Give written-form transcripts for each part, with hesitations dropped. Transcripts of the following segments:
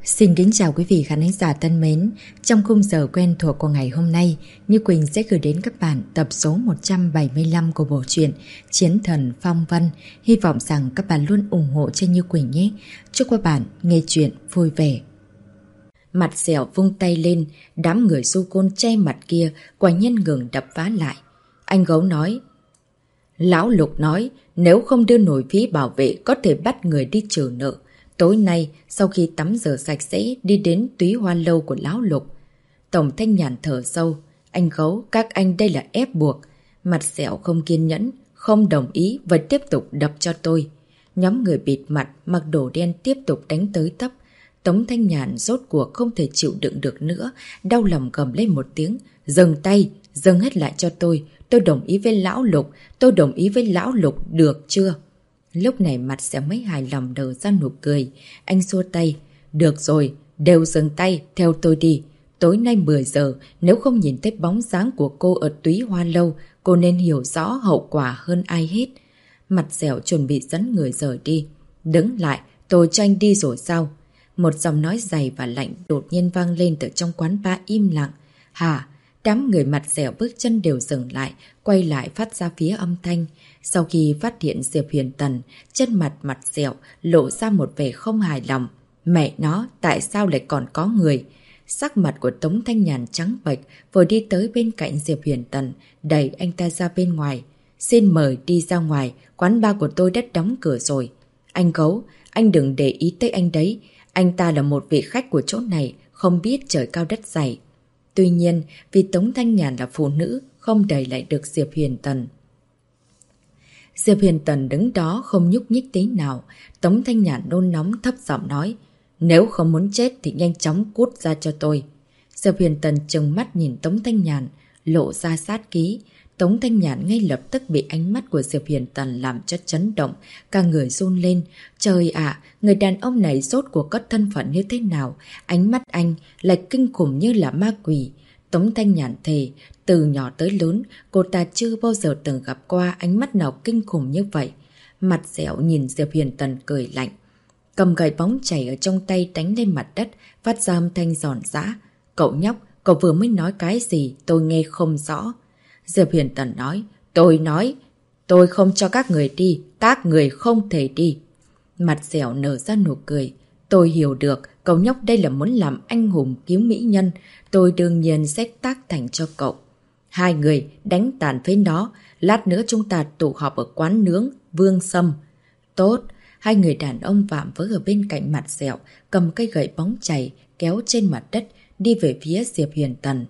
Xin kính chào quý vị khán giả thân mến. Trong khung giờ quen thuộc của ngày hôm nay, Như Quỳnh sẽ gửi đến các bạn tập số 175 của bộ truyện Chiến Thần Phong Vân. Hy vọng rằng các bạn luôn ủng hộ cho Như Quỳnh nhé. Chúc các bạn nghe chuyện vui vẻ. Mặt Dẻo vung tay lên, đám người du côn che mặt kia quả nhiên ngừng đập phá lại. Anh Gấu nói: Lão Lục nói nếu không đưa nổi phí bảo vệ có thể bắt người đi trừ nợ. Tối nay, sau khi tắm rửa sạch sẽ, đi đến Túy Hoa Lâu của Lão Lục. Tổng Thanh Nhàn thở sâu. Anh Gấu, các anh đây là ép buộc. Mặt Dẻo không kiên nhẫn, không đồng ý và tiếp tục đập cho tôi. Nhóm người bịt mặt, mặc đồ đen tiếp tục đánh tới tấp. Tống Thanh Nhàn rốt cuộc không thể chịu đựng được nữa, đau lòng gầm lên một tiếng. Dừng tay, dừng hết lại cho tôi đồng ý với Lão Lục, tôi đồng ý với Lão Lục, được chưa? Lúc này mặt Dẻo mới hài lòng nở ra nụ cười. Anh xua tay. Được rồi, đều dừng tay, theo tôi đi. Tối nay 10 giờ, nếu không nhìn thấy bóng dáng của cô ở Túy Hoa Lâu, cô nên hiểu rõ hậu quả hơn ai hết. Mặt Dẻo chuẩn bị dẫn người rời đi. Đứng lại, tôi cho anh đi rồi sao? Một giọng nói dày và lạnh đột nhiên vang lên từ trong quán bar im lặng. Hả? Đám người Mặt Dẻo bước chân đều dừng lại, quay lại phát ra phía âm thanh. Sau khi phát hiện Diệp Huyền Tần, chân Mặt Dẻo lộ ra một vẻ không hài lòng. Mẹ nó, tại sao lại còn có người? Sắc mặt của Tống Thanh Nhàn trắng bệch, vừa đi tới bên cạnh Diệp Huyền Tần, đẩy anh ta ra bên ngoài. Xin mời đi ra ngoài, quán bar của tôi đã đóng cửa rồi. Anh Gấu, anh đừng để ý tới anh đấy. Anh ta là một vị khách của chỗ này, không biết trời cao đất dày. Tuy nhiên, vì Tống Thanh Nhàn là phụ nữ, không đẩy lại được Diệp Huyền Tần. Diệp Huyền Tần đứng đó không nhúc nhích tí nào. Tống Thanh Nhàn nôn nóng thấp giọng nói: Nếu không muốn chết thì nhanh chóng cút ra cho tôi. Diệp Huyền Tần trừng mắt nhìn Tống Thanh Nhàn, lộ ra sát khí. Tống Thanh Nhàn ngay lập tức bị ánh mắt của Diệp Huyền Tần làm cho chấn động, cả người run lên. Trời ạ, người đàn ông này rốt cuộc có thân phận như thế nào? Ánh mắt anh lại kinh khủng như là ma quỷ. Tống Thanh Nhàn thề, từ nhỏ tới lớn, cô ta chưa bao giờ từng gặp qua ánh mắt nào kinh khủng như vậy. Mặt Dẻo nhìn Diệp Huyền Tần cười lạnh, cầm gậy bóng chảy ở trong tay đánh lên mặt đất, phát ra âm thanh giòn giã. Cậu nhóc, cậu vừa mới nói cái gì, tôi nghe không rõ. Diệp Huyền Tần nói, tôi không cho các người đi, các người không thể đi. Mặt Dẻo nở ra nụ cười. Tôi hiểu được, cậu nhóc đây là muốn làm anh hùng cứu mỹ nhân, tôi đương nhiên sẽ tác thành cho cậu. Hai người đánh tàn phế nó, lát nữa chúng ta tụ họp ở quán nướng Vương Sâm. Tốt, hai người đàn ông vạm vỡ ở bên cạnh Mặt Dẻo, cầm cây gậy bóng chảy, kéo trên mặt đất, đi về phía Diệp Huyền Tần.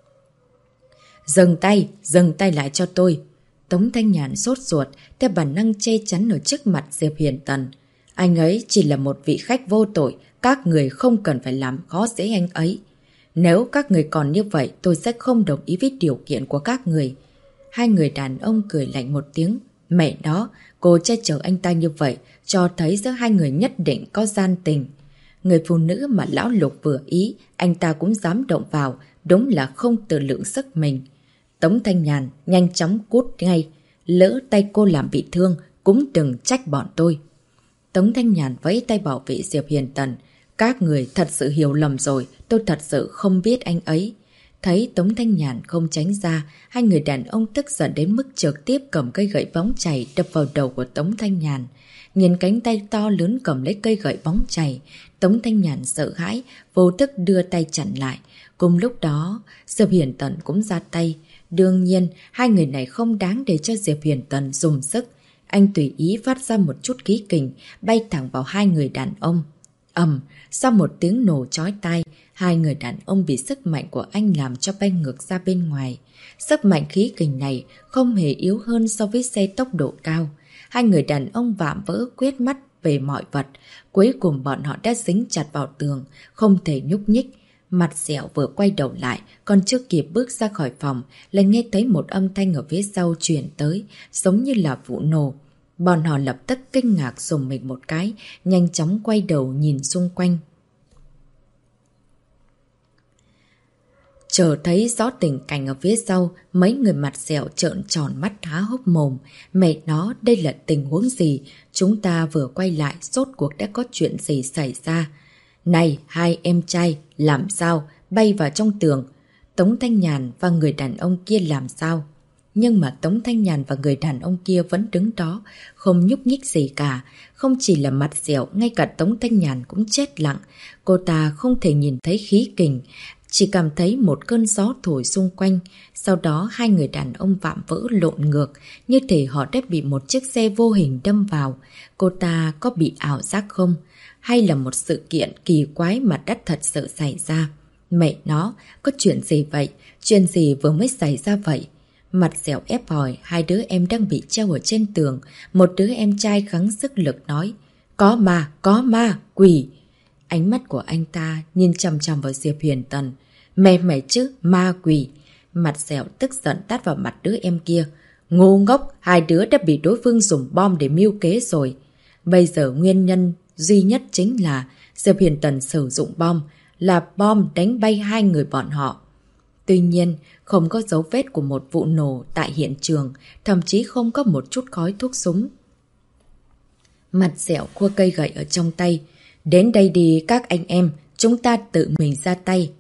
Dừng tay lại cho tôi. Tống Thanh Nhàn sốt ruột, theo bản năng che chắn ở trước mặt Diệp Huyền Tần. Anh ấy chỉ là một vị khách vô tội, các người không cần phải làm khó dễ anh ấy. Nếu các người còn như vậy, tôi sẽ không đồng ý với điều kiện của các người. Hai người đàn ông cười lạnh một tiếng. Mẹ nó, cô che chở anh ta như vậy, cho thấy giữa hai người nhất định có gian tình. Người phụ nữ mà Lão Lục vừa ý, anh ta cũng dám động vào, đúng là không tự lượng sức mình. Tống Thanh Nhàn, nhanh chóng cút ngay. Lỡ tay cô làm bị thương, cũng đừng trách bọn tôi. Tống Thanh Nhàn vẫy tay bảo vệ Diệp Huyền Tần. Các người thật sự hiểu lầm rồi, tôi thật sự không biết anh ấy. Thấy Tống Thanh Nhàn không tránh ra, hai người đàn ông tức giận đến mức trực tiếp cầm cây gậy bóng chày đập vào đầu của Tống Thanh Nhàn. Nhìn cánh tay to lớn cầm lấy cây gậy bóng chày, Tống Thanh Nhàn sợ hãi, vô thức đưa tay chặn lại. Cùng lúc đó, Diệp Huyền Tần cũng ra tay. Đương nhiên, hai người này không đáng để cho Diệp Huyền Tần dùng sức. Anh tùy ý phát ra một chút khí kình, bay thẳng vào hai người đàn ông. Sau một tiếng nổ chói tai, hai người đàn ông bị sức mạnh của anh làm cho bay ngược ra bên ngoài. Sức mạnh khí kình này không hề yếu hơn so với xe tốc độ cao. Hai người đàn ông vạm vỡ quét mắt về mọi vật. Cuối cùng bọn họ đã dính chặt vào tường, không thể nhúc nhích. Mặt Dẻo vừa quay đầu lại, còn chưa kịp bước ra khỏi phòng, lại nghe thấy một âm thanh ở phía sau truyền tới, giống như là vụ nổ. Bọn họ lập tức kinh ngạc rùng mình một cái, nhanh chóng quay đầu nhìn xung quanh. Chờ thấy rõ tình cảnh ở phía sau, mấy người Mặt Dẻo trợn tròn mắt há hốc mồm. Mẹ nó, đây là tình huống gì? Chúng ta vừa quay lại, rốt cuộc đã có chuyện gì xảy ra? Này hai em trai, làm sao? Bay vào trong tường. Tống Thanh Nhàn và người đàn ông kia làm sao? Nhưng mà Tống Thanh Nhàn và người đàn ông kia vẫn đứng đó, không nhúc nhích gì cả. Không chỉ là mặt dẻo, ngay cả Tống Thanh Nhàn cũng chết lặng. Cô ta không thể nhìn thấy khí kình, chỉ cảm thấy một cơn gió thổi xung quanh. Sau đó hai người đàn ông vạm vỡ lộn ngược, như thể họ đã bị một chiếc xe vô hình đâm vào. Cô ta có bị ảo giác không? Hay là một sự kiện kỳ quái mà đã thật sự xảy ra? Mẹ nó, có chuyện gì vậy? Chuyện gì vừa mới xảy ra vậy? Mặt dẻo ép hỏi, hai đứa em đang bị treo ở trên tường. Một đứa em trai gắng sức lực nói, có ma, quỷ. Ánh mắt của anh ta nhìn chằm chằm vào Diệp Huyền Tần. Mày chứ, ma quỷ. Mặt dẻo tức giận tát vào mặt đứa em kia. Ngu ngốc, hai đứa đã bị đối phương dùng bom để mưu kế rồi. Bây giờ nguyên nhân duy nhất chính là Diệp Huyền Tần sử dụng bom, là bom đánh bay hai người bọn họ. Tuy nhiên, không có dấu vết của một vụ nổ tại hiện trường, thậm chí không có một chút khói thuốc súng. Mặt dẻo khua cây gậy ở trong tay. Đến đây đi các anh em, chúng ta tự mình ra tay.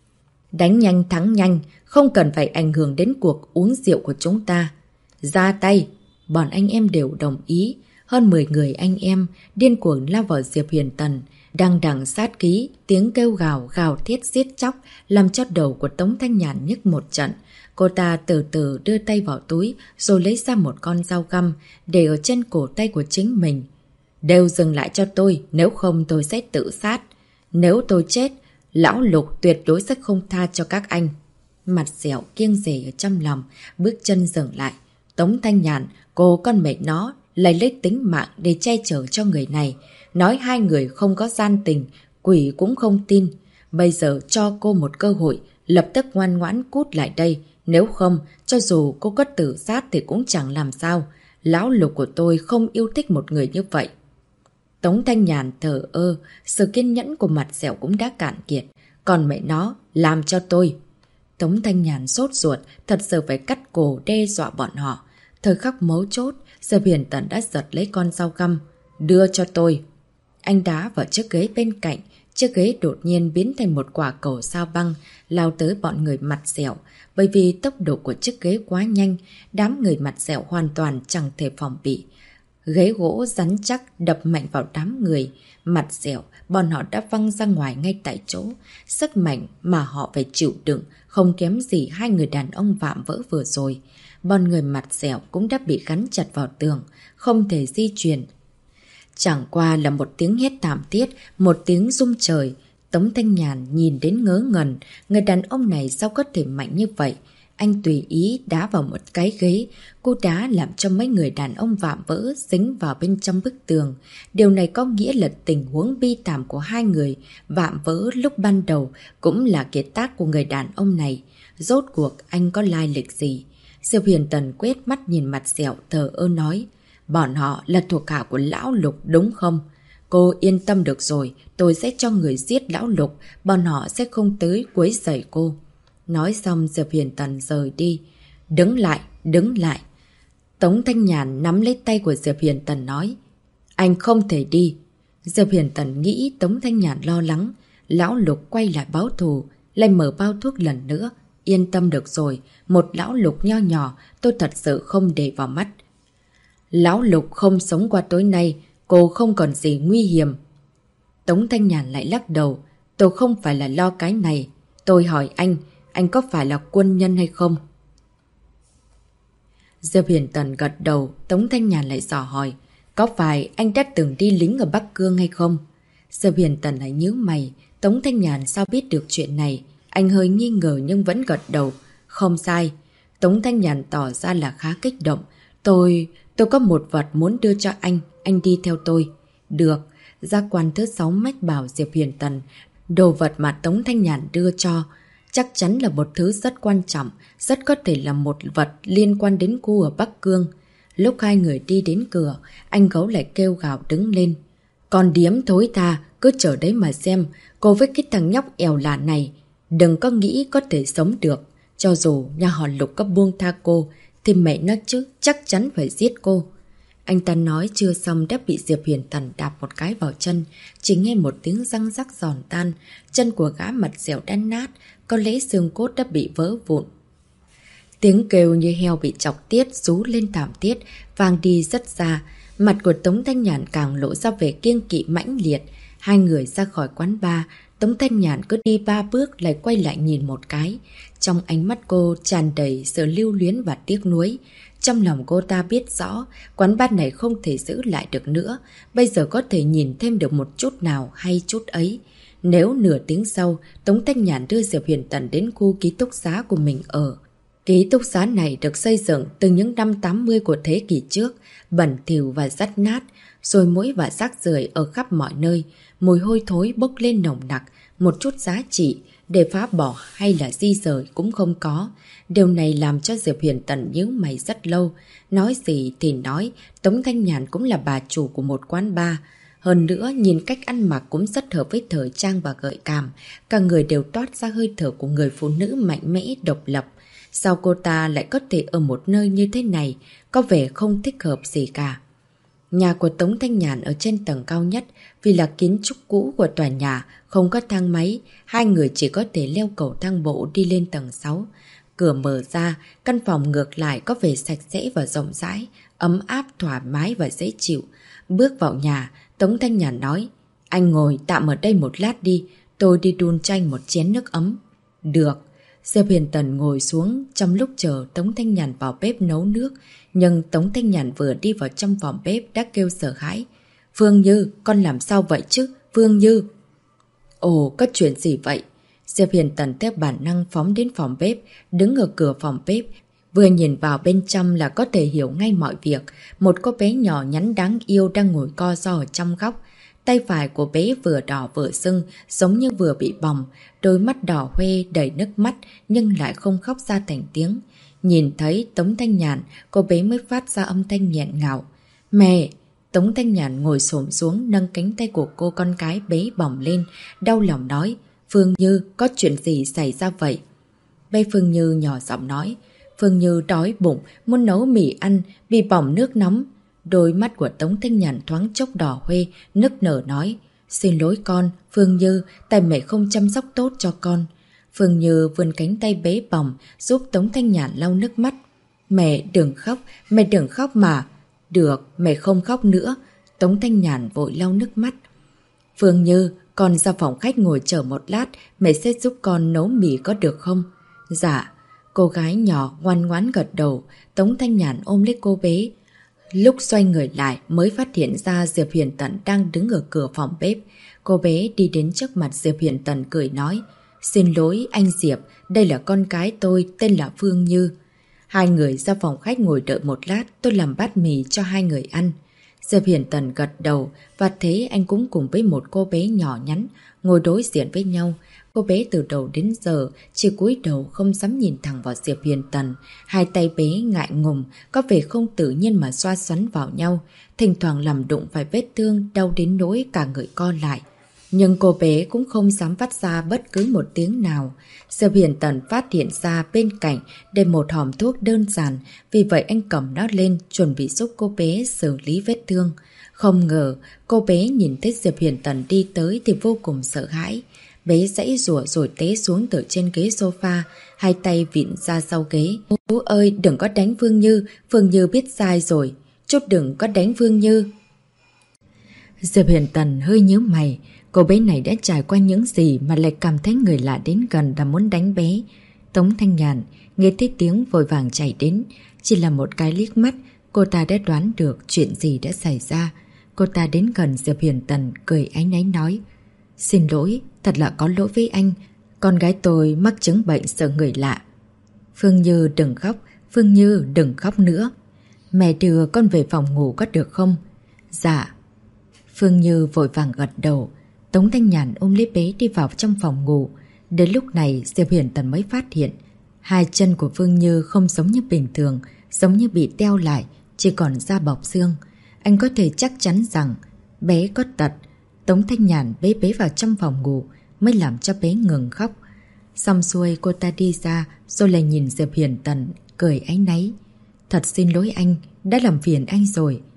Đánh nhanh thắng nhanh, không cần phải ảnh hưởng đến cuộc uống rượu của chúng ta. Ra tay, bọn anh em đều đồng ý. Hơn 10 người anh em điên cuồng lao vào Diệp Huyền Tần, đằng đằng sát khí, tiếng kêu gào thiết giết chóc làm cho đầu của Tống Thanh Nhàn nhức một trận. Cô ta từ từ đưa tay vào túi rồi lấy ra một con dao găm để ở trên cổ tay của chính mình. Đều dừng lại cho tôi, nếu không tôi sẽ tự sát. Nếu tôi chết, lão Lục tuyệt đối sẽ không tha cho các anh. Mặt dẻo kiêng dè ở trong lòng, bước chân dừng lại. Tống Thanh Nhàn, cô con mẹ nó, lấy tính mạng để che chở cho người này. Nói hai người không có gian tình, quỷ cũng không tin. Bây giờ cho cô một cơ hội, lập tức ngoan ngoãn cút lại đây. Nếu không, cho dù cô có tự sát thì cũng chẳng làm sao. Lão Lục của tôi không yêu thích một người như vậy. Tống Thanh Nhàn thờ ơ, sự kiên nhẫn của mặt dẻo cũng đã cạn kiệt. Còn mẹ nó, làm cho tôi. Tống Thanh Nhàn sốt ruột, thật sự phải cắt cổ đe dọa bọn họ. Thời khắc mấu chốt, Diệp Huyền Tần đã giật lấy con dao găm. Đưa cho tôi. Anh đá vào chiếc ghế bên cạnh. Chiếc ghế đột nhiên biến thành một quả cầu sao băng, lao tới bọn người mặt dẻo. Bởi vì tốc độ của chiếc ghế quá nhanh, đám người mặt dẻo hoàn toàn chẳng thể phòng bị. Ghế gỗ rắn chắc đập mạnh vào đám người. Mặt dẻo, bọn họ đã văng ra ngoài ngay tại chỗ. Sức mạnh mà họ phải chịu đựng không kém gì hai người đàn ông vạm vỡ vừa rồi. Bọn người mặt dẻo cũng đã bị gắn chặt vào tường, không thể di chuyển. Chẳng qua là một tiếng hét thảm thiết, một tiếng rung trời. Tống Thanh Nhàn nhìn đến ngớ ngẩn, người đàn ông này sao có thể mạnh như vậy? Anh tùy ý đá vào một cái ghế, cô đá làm cho mấy người đàn ông vạm vỡ dính vào bên trong bức tường. Điều này có nghĩa là tình huống bi thảm của hai người vạm vỡ lúc ban đầu cũng là kiệt tác của người đàn ông này. Rốt cuộc anh có lai lịch gì? Diệp Huyền Tần quét mắt nhìn mặt dẻo thờ ơ nói, bọn họ là thuộc hạ của lão Lục đúng không? Cô yên tâm được rồi, tôi sẽ cho người giết lão Lục, bọn họ sẽ không tới quấy rầy cô. Nói xong Diệp Huyền Tần rời đi. Đứng lại, đứng lại. Tống Thanh Nhàn nắm lấy tay của Diệp Huyền Tần nói, anh không thể đi. Diệp Huyền Tần nghĩ Tống Thanh Nhàn lo lắng. Lão Lục quay lại báo thù, lại mở bao thuốc lần nữa. Yên tâm được rồi, một lão Lục nho nhỏ tôi thật sự không để vào mắt. Lão Lục không sống qua tối nay, cô không còn gì nguy hiểm. Tống Thanh Nhàn lại lắc đầu, tôi không phải là lo cái này. Tôi hỏi anh có phải là quân nhân hay không? Diệp Huyền Tần gật đầu, Tống Thanh Nhàn lại dò hỏi, có phải anh đã từng đi lính ở Bắc Cương hay không? Diệp Huyền Tần lại nhíu mày, Tống Thanh Nhàn sao biết được chuyện này? Anh hơi nghi ngờ nhưng vẫn gật đầu. Không sai. Tống Thanh Nhàn tỏ ra là khá kích động. Tôi có một vật muốn đưa cho anh đi theo tôi. Được. Giác quan thứ 6 mách bảo Diệp Huyền Tần, đồ vật mà Tống Thanh Nhàn đưa cho chắc chắn là một thứ rất quan trọng, rất có thể là một vật liên quan đến cô ở Bắc Cương. Lúc hai người đi đến cửa, anh Gấu lại kêu gào đứng lên. Con điếm thối tha, cứ chờ đấy mà xem, cô với cái thằng nhóc ẻo lả này, đừng có nghĩ có thể sống được. Cho dù nhà họ Lục có buông tha cô, thì mẹ nó chứ chắc chắn phải giết cô. Anh ta nói chưa xong đã bị Diệp Huyền Tần đạp một cái vào chân, chỉ nghe một tiếng răng rắc giòn tan, chân của gã mặt dẻo đã nát, có lẽ xương cốt đã bị vỡ vụn. Tiếng kêu như heo bị chọc tiết rú lên thảm thiết, vang đi rất xa, mặt của Tống Thanh Nhàn càng lộ ra vẻ kiêng kỵ mãnh liệt. Hai người ra khỏi quán bar, Tống Thanh Nhàn cứ đi 3 bước lại quay lại nhìn một cái. Trong ánh mắt cô tràn đầy sự lưu luyến và tiếc nuối. Trong lòng cô ta biết rõ, quán bar này không thể giữ lại được nữa, bây giờ có thể nhìn thêm được một chút nào hay chút ấy. Nếu nửa tiếng sau, Tống Thanh Nhàn đưa Diệp Huyền Tần đến khu ký túc xá của mình ở. Ký túc xá này được xây dựng từ những năm 80 của thế kỷ trước, bẩn thỉu và rách nát, rồi muỗi và rác rưởi ở khắp mọi nơi, mùi hôi thối bốc lên nồng nặc, một chút giá trị để phá bỏ hay là di rời cũng không có. Điều này làm cho Diệp Huyền Tần nhíu mày rất lâu. Nói gì thì nói, Tống Thanh Nhàn cũng là bà chủ của một quán bar. Hơn nữa, nhìn cách ăn mặc cũng rất hợp với thời trang và gợi cảm. Cả người đều toát ra hơi thở của người phụ nữ mạnh mẽ, độc lập. Sao cô ta lại có thể ở một nơi như thế này, có vẻ không thích hợp gì cả. Nhà của Tống Thanh Nhàn ở trên tầng cao nhất, vì là kiến trúc cũ của tòa nhà, không có thang máy, hai người chỉ có thể leo cầu thang bộ đi lên tầng 6. Cửa mở ra, căn phòng ngược lại có vẻ sạch sẽ và rộng rãi, ấm áp, thoải mái và dễ chịu. Bước vào nhà, Tống Thanh Nhàn nói, anh ngồi tạm ở đây một lát đi, tôi đi đun cho anh một chén nước ấm. Được. Diệp Huyền Tần ngồi xuống trong lúc chờ Tống Thanh Nhàn vào bếp nấu nước, nhưng Tống Thanh Nhàn vừa đi vào trong phòng bếp đã kêu sợ hãi. Phương Như, con làm sao vậy chứ? Phương Như! Ồ, có chuyện gì vậy? Diệp Huyền Tần theo bản năng phóng đến phòng bếp, đứng ở cửa phòng bếp. Vừa nhìn vào bên trong là có thể hiểu ngay mọi việc. Một cô bé nhỏ nhắn đáng yêu đang ngồi co ro ở trong góc. Tay phải của bé vừa đỏ vừa sưng, giống như vừa bị bỏng, đôi mắt đỏ hoe đầy nước mắt nhưng lại không khóc ra thành tiếng. Nhìn thấy Tống Thanh Nhàn, cô bé mới phát ra âm thanh nghẹn ngào. Mẹ! Tống Thanh Nhàn ngồi xổm xuống nâng cánh tay của cô con gái bé bỏng lên, đau lòng nói. Phương Như, có chuyện gì xảy ra vậy? Bé Phương Như nhỏ giọng nói. Phương Như đói bụng, muốn nấu mì ăn, bị bỏng nước nóng. Đôi mắt của Tống Thanh Nhàn thoáng chốc đỏ hoe, nức nở nói. Xin lỗi con, Phương Như, tại mẹ không chăm sóc tốt cho con. Phương Như vươn cánh tay bế bỏng, giúp Tống Thanh Nhàn lau nước mắt. Mẹ đừng khóc mà. Được, mẹ không khóc nữa. Tống Thanh Nhàn vội lau nước mắt. Phương Như, con ra phòng khách ngồi chờ một lát, mẹ sẽ giúp con nấu mì có được không? Dạ. Cô gái nhỏ ngoan ngoãn gật đầu, Tống Thanh Nhàn ôm lấy cô bé. Lúc xoay người lại mới phát hiện ra Diệp Huyền Tần đang đứng ở cửa phòng bếp. Cô bé đi đến trước mặt Diệp Huyền Tần cười nói. Xin lỗi anh Diệp, đây là con gái tôi, tên là Phương Như. Hai người ra phòng khách ngồi đợi một lát, tôi làm bát mì cho hai người ăn. Diệp Huyền Tần gật đầu và thế anh cũng cùng với một cô bé nhỏ nhắn ngồi đối diện với nhau. Cô bé từ đầu đến giờ chỉ cúi đầu không dám nhìn thẳng vào Diệp Huyền Tần. Hai tay bé ngại ngùng, có vẻ không tự nhiên mà xoa xoắn vào nhau, thỉnh thoảng làm đụng phải vết thương đau đến nỗi cả người co lại. Nhưng cô bé cũng không dám phát ra bất cứ một tiếng nào. Diệp Huyền Tần phát hiện ra bên cạnh để một hòm thuốc đơn giản, vì vậy anh cầm nó lên chuẩn bị giúp cô bé xử lý vết thương. Không ngờ cô bé nhìn thấy Diệp Huyền Tần đi tới thì vô cùng sợ hãi. Bé giãy giụa rồi té xuống từ trên ghế sofa, hai tay vịn ra sau ghế. Bố ơi, đừng có đánh Phương Như biết sai rồi. Chút đừng có đánh Phương Như. Diệp Huyền Tần hơi nhíu mày. Cô bé này đã trải qua những gì mà lại cảm thấy người lạ đến gần đã muốn đánh bé. Tống Thanh Nhàn nghe thấy tiếng vội vàng chạy đến. Chỉ là một cái liếc mắt, cô ta đã đoán được chuyện gì đã xảy ra. Cô ta đến gần Diệp Huyền Tần cười áy náy nói. Xin lỗi, thật là có lỗi với anh. Con gái tôi mắc chứng bệnh sợ người lạ. Phương Như đừng khóc, Phương Như đừng khóc nữa. Mẹ đưa con về phòng ngủ có được không? Dạ. Phương Như vội vàng gật đầu. Tống Thanh Nhàn ôm lấy bé đi vào trong phòng ngủ. Đến lúc này Diệp Huyền Tần mới phát hiện hai chân của Phương Như không giống như bình thường, giống như bị teo lại, chỉ còn da bọc xương. Anh có thể chắc chắn rằng bé có tật. Tống Thanh Nhàn bế bé vào trong phòng ngủ mới làm cho bé ngừng khóc. Xong xuôi cô ta đi ra rồi lại nhìn Diệp Huyền Tần cười áy náy. Thật xin lỗi anh, đã làm phiền anh rồi.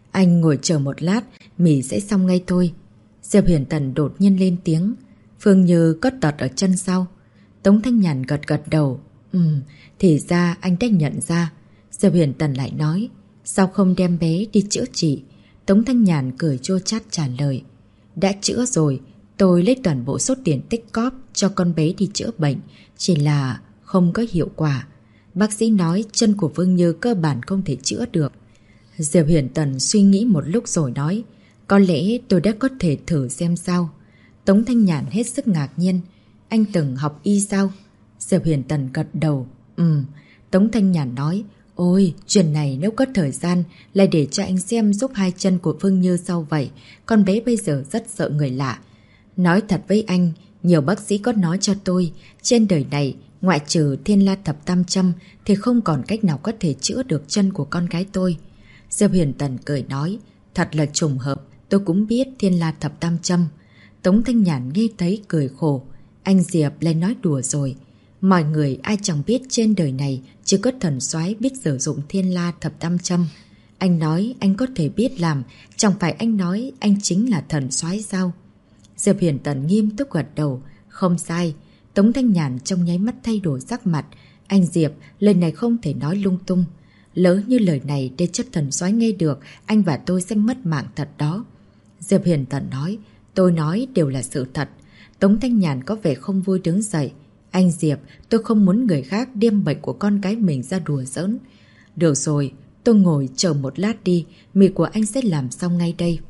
Anh ngồi chờ một lát, mì sẽ xong ngay thôi. Diệp Huyền Tần đột nhiên lên tiếng. Phương Như có tật ở chân sau. Tống Thanh Nhàn gật gật đầu. Thì ra anh đã nhận ra. Diệp Huyền Tần lại nói. Sao không đem bé đi chữa trị? Tống Thanh Nhàn cười chua chát trả lời. Đã chữa rồi, tôi lấy toàn bộ số tiền tích cóp cho con bé đi chữa bệnh. Chỉ là không có hiệu quả. Bác sĩ nói chân của Phương Như cơ bản không thể chữa được. Diệp Huyền Tần suy nghĩ một lúc rồi nói. Có lẽ tôi đã có thể thử xem sao. Tống Thanh Nhàn hết sức ngạc nhiên. Anh từng học y sao? Diệp Huyền Tần gật đầu. Tống Thanh Nhàn nói. Ôi, chuyện này nếu có thời gian lại để cho anh xem giúp hai chân của Phương Như sau vậy. Con bé bây giờ rất sợ người lạ. Nói thật với anh, nhiều bác sĩ có nói cho tôi, trên đời này ngoại trừ Thiên La Thập Tam Châm thì không còn cách nào có thể chữa được chân của con gái tôi. Diệp Huyền Tần cười nói. Thật là trùng hợp, tôi cũng biết Thiên La Thập Tam Châm. Tống Thanh Nhàn nghe thấy cười khổ. Anh Diệp lại nói đùa rồi. Mọi người ai chẳng biết trên đời này chỉ có thần soái biết sử dụng Thiên La Thập Tam Châm. Anh nói anh có thể biết làm, chẳng phải anh nói anh chính là thần soái sao? Diệp Huyền Tần nghiêm túc gật đầu. Không sai. Tống Thanh Nhàn trong nháy mắt thay đổi sắc mặt. Anh Diệp, lời này không thể nói lung tung. Lỡ như lời này để cho thần soái nghe được, anh và tôi sẽ mất mạng thật đó. Diệp Huyền Tần nói. Tôi nói đều là sự thật. Tống Thanh Nhàn có vẻ không vui đứng dậy. Anh Diệp, tôi không muốn người khác đem bệnh của con cái mình ra đùa giỡn. Được rồi, tôi ngồi chờ một lát đi, mì của anh sẽ làm xong ngay đây.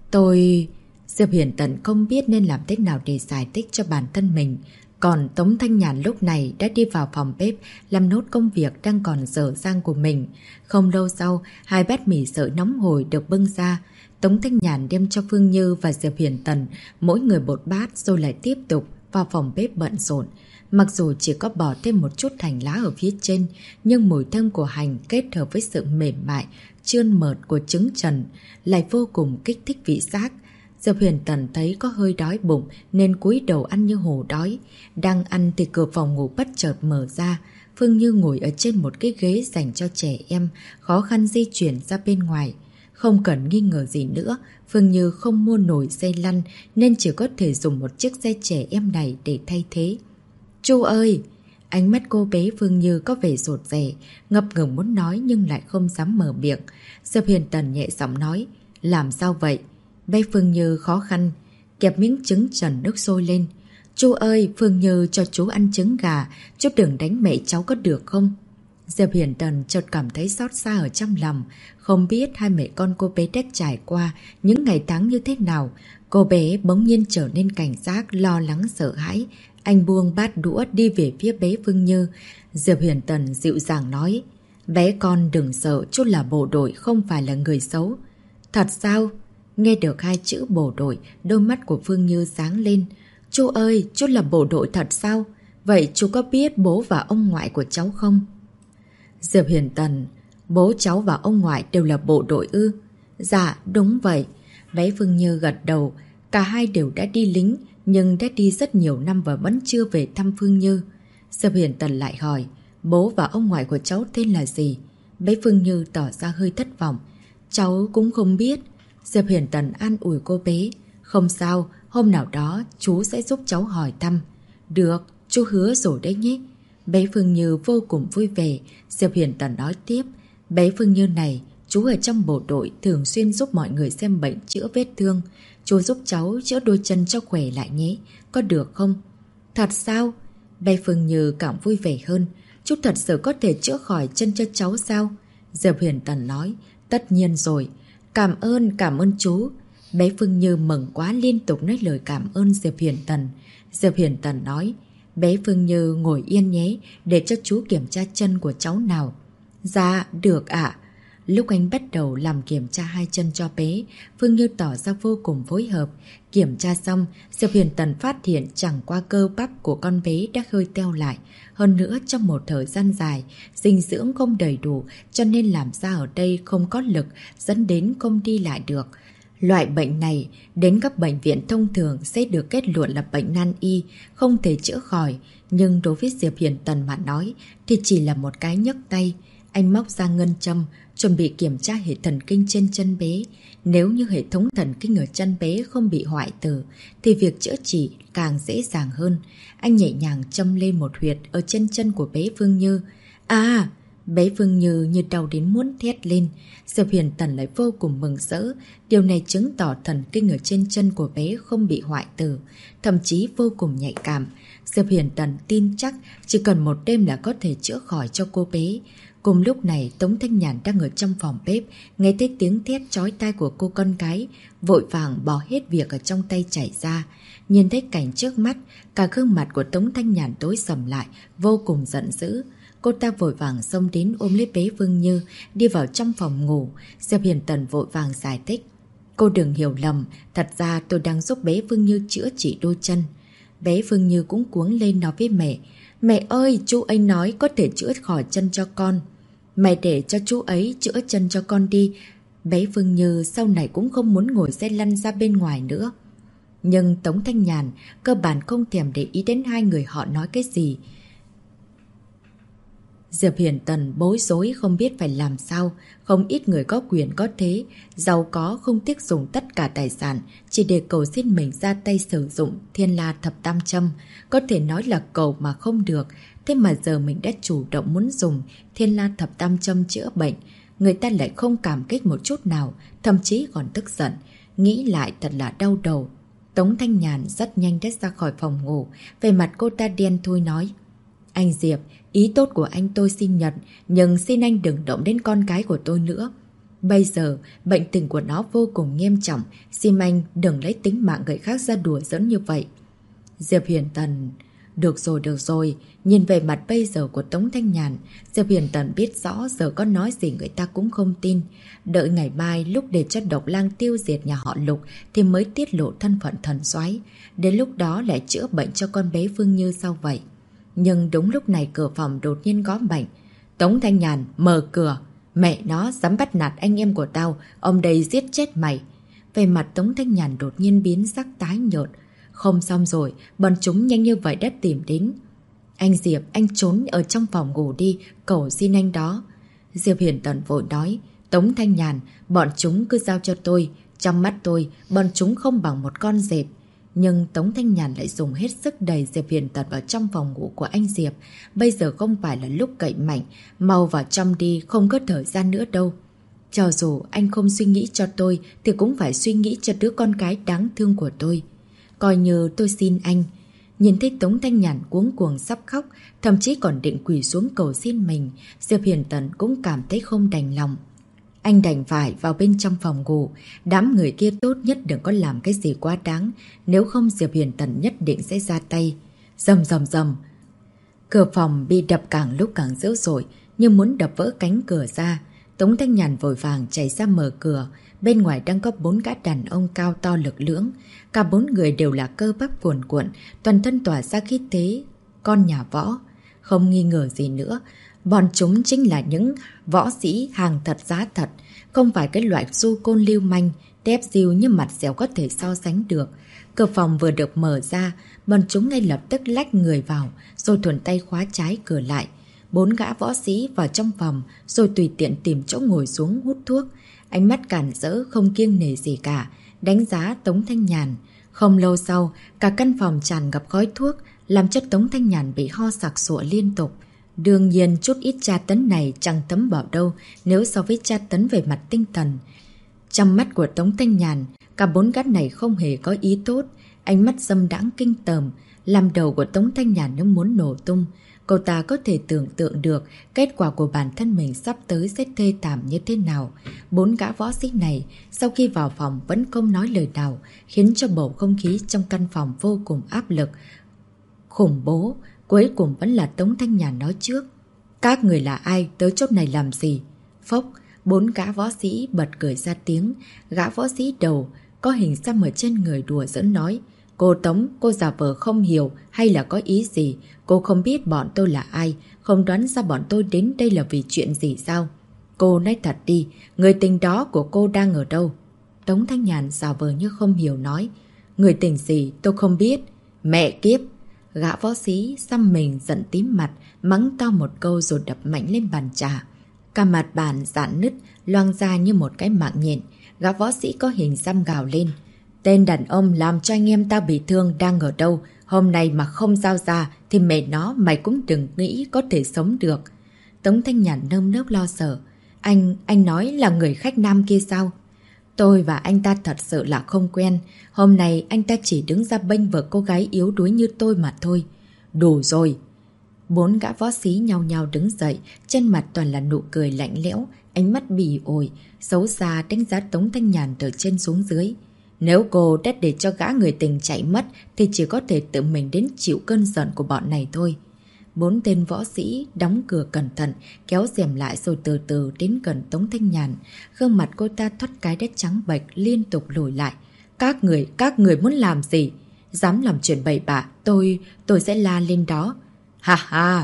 Diệp Huyền Tần không biết nên làm thế nào để giải thích cho bản thân mình. Còn Tống Thanh Nhàn lúc này đã đi vào phòng bếp làm nốt công việc đang còn dở dang của mình. Không lâu sau, hai bát mì sợi nóng hổi được bưng ra. Tống Thanh Nhàn đem cho Phương Như và Diệp Huyền Tần mỗi người một bát rồi lại tiếp tục vào phòng bếp bận rộn. Mặc dù chỉ có bỏ thêm một chút hành lá ở phía trên, nhưng mùi thơm của hành kết hợp với sự mềm mại, trơn mượt của trứng trần lại vô cùng kích thích vị giác. Diệp Huyền Tần thấy có hơi đói bụng nên cúi đầu ăn như hổ đói. Đang ăn thì cửa phòng ngủ bất chợt mở ra. Phương Như ngồi ở trên một cái ghế dành cho trẻ em, khó khăn di chuyển ra bên ngoài. Không cần nghi ngờ gì nữa, Phương Như không mua nổi xe lăn nên chỉ có thể dùng một chiếc xe trẻ em này để thay thế. Chu ơi! Ánh mắt cô bé Phương Như có vẻ rụt rè, ngập ngừng muốn nói nhưng lại không dám mở miệng. Diệp Huyền Tần nhẹ giọng nói. Làm sao vậy? Bé Phương Như khó khăn, kẹp miếng trứng trần nước sôi lên. Chú ơi, Phương Như cho chú ăn trứng gà, chú đừng đánh mẹ cháu có được không? Diệp Huyền Tần chợt cảm thấy xót xa ở trong lòng. Không biết hai mẹ con cô bé đã trải qua những ngày tháng như thế nào. Cô bé bỗng nhiên trở nên cảnh giác, lo lắng, sợ hãi. Anh buông bát đũa đi về phía bé Phương Như. Diệp Huyền Tần dịu dàng nói. Bé con đừng sợ, chú là bộ đội, không phải là người xấu. Thật sao? Nghe được hai chữ bộ đội, đôi mắt của Phương Như sáng lên. Chú ơi, chú là bộ đội thật sao? Vậy chú có biết bố và ông ngoại của cháu không? Diệp Huyền Tần, bố cháu và ông ngoại đều là bộ đội ư? Dạ, đúng vậy. Bé Phương Như gật đầu. Cả hai đều đã đi lính, nhưng đã đi rất nhiều năm và vẫn chưa về thăm Phương Như. Diệp Huyền Tần lại hỏi, bố và ông ngoại của cháu tên là gì? Bé Phương Như tỏ ra hơi thất vọng. Cháu cũng không biết. Diệp Huyền Tần an ủi cô bé. Không sao, hôm nào đó chú sẽ giúp cháu hỏi thăm. Được, chú hứa rồi đấy nhé. Bé Phương Như vô cùng vui vẻ. Diệp Huyền Tần nói tiếp. Bé Phương Như này, chú ở trong bộ đội thường xuyên giúp mọi người xem bệnh, chữa vết thương. Chú giúp cháu chữa đôi chân cho khỏe lại nhé. Có được không? Thật sao? Bé Phương Như cảm vui vẻ hơn. Chú thật sự có thể chữa khỏi chân cho cháu sao? Diệp Huyền Tần nói. Tất nhiên rồi. Cảm ơn chú. Bé Phương Như mừng quá liên tục nói lời cảm ơn Diệp Huyền Tần. Diệp Huyền Tần nói. Bé Phương Như ngồi yên nhé, để cho chú kiểm tra chân của cháu nào. Dạ, được ạ. Lúc anh bắt đầu làm kiểm tra hai chân cho bé, Phương Như tỏ ra vô cùng phối hợp. Kiểm tra xong, Diệp Huyền Tần phát hiện chẳng qua cơ bắp của con bé đã hơi teo lại. Hơn nữa trong một thời gian dài, dinh dưỡng không đầy đủ cho nên làm ra ở đây không có lực, dẫn đến không đi lại được. Loại bệnh này đến các bệnh viện thông thường sẽ được kết luận là bệnh nan y, không thể chữa khỏi. Nhưng đối với Diệp Huyền Tần mà nói thì chỉ là một cái nhấc tay. Anh móc ra ngân châm, chuẩn bị kiểm tra hệ thần kinh trên chân bé. Nếu như hệ thống thần kinh ở chân bé không bị hoại tử, thì việc chữa trị càng dễ dàng hơn. Anh nhẹ nhàng châm lên một huyệt ở trên chân của bé Phương Như. À! Bé Phương Như đau đến muốn thét lên. Diệp Huyền Tần lại vô cùng mừng rỡ. Điều này chứng tỏ thần kinh ở trên chân của bé không bị hoại tử, thậm chí vô cùng nhạy cảm. Diệp Huyền Tần tin chắc chỉ cần một đêm là có thể chữa khỏi cho cô bé. Cùng lúc này, Tống Thanh Nhàn đang ở trong phòng bếp, nghe thấy tiếng thét chói tai của cô con gái, vội vàng bỏ hết việc ở trong tay chạy ra. Nhìn thấy cảnh trước mắt, cả gương mặt của Tống Thanh Nhàn tối sầm lại, vô cùng giận dữ. Cô ta vội vàng xông đến ôm lấy bé Phương Như, đi vào trong phòng ngủ. Diệp Huyền Tần vội vàng giải thích. Cô đừng hiểu lầm, thật ra tôi đang giúp bé Phương Như chữa trị đôi chân. Bé Phương Như cũng cuống lên nói với mẹ. Mẹ ơi, chú ấy nói có thể chữa khỏi chân cho con. Mẹ để cho chú ấy chữa chân cho con đi. Bé Phương Như sau này cũng không muốn ngồi xe lăn ra bên ngoài nữa. Nhưng Tống Thanh Nhàn cơ bản không thèm để ý đến hai người họ nói cái gì. Diệp Huyền Tần bối rối không biết phải làm sao. Không ít người có quyền có thế, giàu có không tiếc dùng tất cả tài sản chỉ để cầu xin mình ra tay sử dụng Thiên La Thập Tam Châm. Có thể nói là cầu mà không được. Thế mà giờ mình đã chủ động muốn dùng Thiên La Thập Tam Châm chữa bệnh, người ta lại không cảm kích một chút nào, thậm chí còn tức giận. Nghĩ lại thật là đau đầu. Tống Thanh Nhàn rất nhanh đã ra khỏi phòng ngủ. Về mặt cô ta đen thui nói. Anh Diệp, ý tốt của anh tôi xin nhận, nhưng xin anh đừng động đến con cái của tôi nữa. Bây giờ, bệnh tình của nó vô cùng nghiêm trọng, xin anh đừng lấy tính mạng người khác ra đùa giỡn như vậy. Diệp Huyền Tần... Được rồi, nhìn về mặt bây giờ của Tống Thanh Nhàn, Diệp Huyền Tần biết rõ giờ có nói gì người ta cũng không tin. Đợi ngày mai lúc để cho độc lang tiêu diệt nhà họ Lục thì mới tiết lộ thân phận thần soái. Đến lúc đó lại chữa bệnh cho con bé Phương Như sau vậy. Nhưng đúng lúc này cửa phòng đột nhiên gõ mạnh. Tống Thanh Nhàn, mở cửa. Mẹ nó dám bắt nạt anh em của tao, ông đây giết chết mày. Về mặt Tống Thanh Nhàn đột nhiên biến sắc tái nhợt. Không xong rồi, bọn chúng nhanh như vậy đã tìm đến. Anh Diệp, anh trốn ở trong phòng ngủ đi, cầu xin anh đó. Diệp Huyền Tần vội nói. Tống Thanh Nhàn, bọn chúng cứ giao cho tôi. Trong mắt tôi, bọn chúng không bằng một con dẹp. Nhưng Tống Thanh Nhàn lại dùng hết sức đẩy Diệp Huyền Tần vào trong phòng ngủ của anh Diệp. Bây giờ không phải là lúc cậy mạnh, mau vào trong đi, không có thời gian nữa đâu. Cho dù anh không suy nghĩ cho tôi, thì cũng phải suy nghĩ cho đứa con gái đáng thương của tôi. Coi như tôi xin anh. Nhìn thấy Tống Thanh Nhàn cuống cuồng sắp khóc, thậm chí còn định quỳ xuống cầu xin mình, Diệp Huyền Tần cũng cảm thấy không đành lòng. Anh đành phải vào bên trong phòng ngủ. Đám người kia tốt nhất đừng có làm cái gì quá đáng, nếu không Diệp Huyền Tần nhất định sẽ ra tay. Rầm rầm rầm. Cửa phòng bị đập càng lúc càng dữ dội, như muốn đập vỡ cánh cửa ra. Tống Thanh Nhàn vội vàng chạy ra mở cửa. Bên ngoài đang có 4 gã đàn ông cao to lực lưỡng. Cả 4 người đều là cơ bắp cuồn cuộn, toàn thân tỏa ra khí thế con nhà võ. Không nghi ngờ gì nữa, bọn chúng chính là những võ sĩ hàng thật giá thật, không phải cái loại du côn lưu manh, tép diêu như mặt dẻo có thể so sánh được. Cửa phòng vừa được mở ra, bọn chúng ngay lập tức lách người vào, rồi thuần tay khóa trái cửa lại. 4 gã võ sĩ vào trong phòng, rồi tùy tiện tìm chỗ ngồi xuống hút thuốc. Ánh mắt cản rỡ không kiêng nể gì cả, đánh giá Tống Thanh Nhàn. Không lâu sau, cả căn phòng tràn ngập khói thuốc, làm cho Tống Thanh Nhàn bị ho sặc sụa liên tục. Đương nhiên chút ít tra tấn này chẳng thấm vào đâu nếu so với tra tấn về mặt tinh thần. Trong mắt của Tống Thanh Nhàn, cả 4 gã này không hề có ý tốt, ánh mắt dâm đãng kinh tởm, làm đầu của Tống Thanh Nhàn nó muốn nổ tung. Cô ta có thể tưởng tượng được kết quả của bản thân mình sắp tới sẽ thê thảm như thế nào. 4 gã võ sĩ này sau khi vào phòng vẫn không nói lời nào, khiến cho bầu không khí trong căn phòng vô cùng áp lực, khủng bố. Cuối cùng vẫn là Tống Thanh Nhàn nói trước. Các người là ai, tới chốt này làm gì? Phốc, 4 gã võ sĩ bật cười ra tiếng. Gã võ sĩ đầu có hình xăm ở trên người đùa giỡn nói. Cô Tống, cô giả vờ không hiểu hay là có ý gì? Cô không biết bọn tôi là ai, không đoán ra bọn tôi đến đây là vì chuyện gì sao? Cô nói thật đi, người tình đó của cô đang ở đâu? Tống Thanh Nhàn giả vờ như không hiểu nói. Người tình gì tôi không biết. Mẹ kiếp! Gã võ sĩ xăm mình giận tím mặt, mắng to một câu rồi đập mạnh lên bàn trà. Cả mặt bàn rạn nứt, loang ra như một cái mạng nhện. Gã võ sĩ có hình xăm gào lên. Tên đàn ông làm cho anh em ta bị thương đang ở đâu? Hôm nay mà không giao ra thì mẹ nó mày cũng đừng nghĩ có thể sống được. Tống Thanh Nhàn nơm nớp lo sợ. Anh nói là người khách nam kia sao? Tôi và anh ta thật sự là không quen. Hôm nay anh ta chỉ đứng ra bênh vực cô gái yếu đuối như tôi mà thôi. Đủ rồi. 4 gã võ sĩ nhau nhau đứng dậy, trên mặt toàn là nụ cười lạnh lẽo, ánh mắt bỉ ổi, xấu xa đánh giá Tống Thanh Nhàn từ trên xuống dưới. Nếu cô đã để cho gã người tình chạy mất thì chỉ có thể tự mình đến chịu cơn giận của bọn này thôi. 4 tên võ sĩ đóng cửa cẩn thận, kéo rèm lại rồi từ từ đến gần Tống Thanh Nhàn. Gương mặt cô ta thoát cái đất trắng bệch liên tục lùi lại. Các người muốn làm gì? Dám làm chuyện bậy bạ, tôi sẽ la lên đó. Ha ha!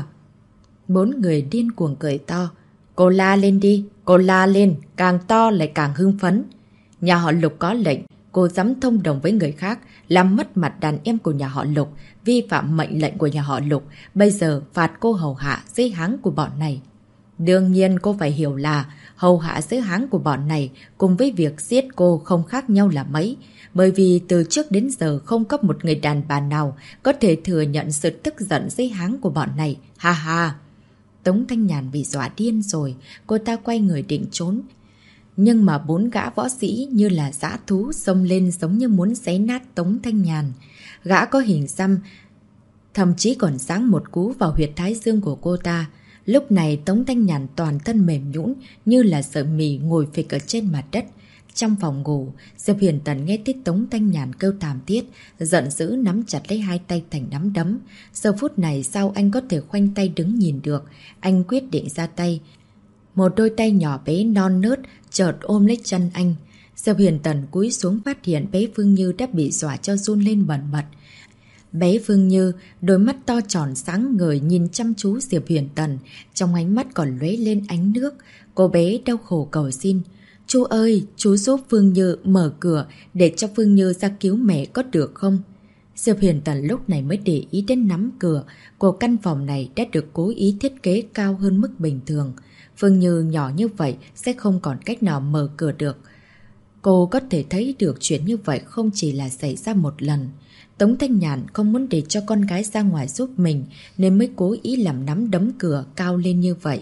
4 người điên cuồng cười to. Cô la lên đi, cô la lên, càng to lại càng hưng phấn. Nhà họ Lục có lệnh, cô dám thông đồng với người khác, làm mất mặt đàn em của nhà họ Lục, vi phạm mệnh lệnh của nhà họ Lục, bây giờ phạt cô hầu hạ dưới háng của bọn này. Đương nhiên cô phải hiểu là hầu hạ dưới háng của bọn này cùng với việc giết cô không khác nhau là mấy, bởi vì từ trước đến giờ không có một người đàn bà nào có thể thừa nhận sự tức giận dưới háng của bọn này. Ha ha! Tống Thanh Nhàn bị dọa điên rồi, cô ta quay người định trốn. Nhưng mà 4 gã võ sĩ như là dã thú xông lên giống như muốn xé nát Tống Thanh Nhàn. Gã có hình xăm, thậm chí còn giáng một cú vào huyệt thái dương của cô ta. Lúc này Tống Thanh Nhàn toàn thân mềm nhũn như là sợi mì ngồi phịch ở trên mặt đất. Trong phòng ngủ, Diệp Huyền Tần nghe thấy Tống Thanh Nhàn kêu thảm thiết, giận dữ nắm chặt lấy hai tay thành nắm đấm. Giờ phút này sao anh có thể khoanh tay đứng nhìn được? Anh quyết định ra tay. Một đôi tay nhỏ bé non nớt chợt ôm lấy chân anh. Diệp Huyền Tần cúi xuống phát hiện bé Phương Như đã bị dọa cho run lên bần bật. Bé Phương Như, đôi mắt to tròn sáng ngời nhìn chăm chú Diệp Huyền Tần, trong ánh mắt còn lóe lên ánh nước. Cô bé đau khổ cầu xin. Chú ơi, chú giúp Phương Như mở cửa để cho Phương Như ra cứu mẹ có được không? Diệp Huyền Tần lúc này mới để ý đến nắm cửa của căn phòng này đã được cố ý thiết kế cao hơn mức bình thường. Phương Như nhỏ như vậy sẽ không còn cách nào mở cửa được. Cô có thể thấy được chuyện như vậy không chỉ là xảy ra một lần. Tống Thanh Nhàn không muốn để cho con gái ra ngoài giúp mình nên mới cố ý làm nắm đấm cửa cao lên như vậy.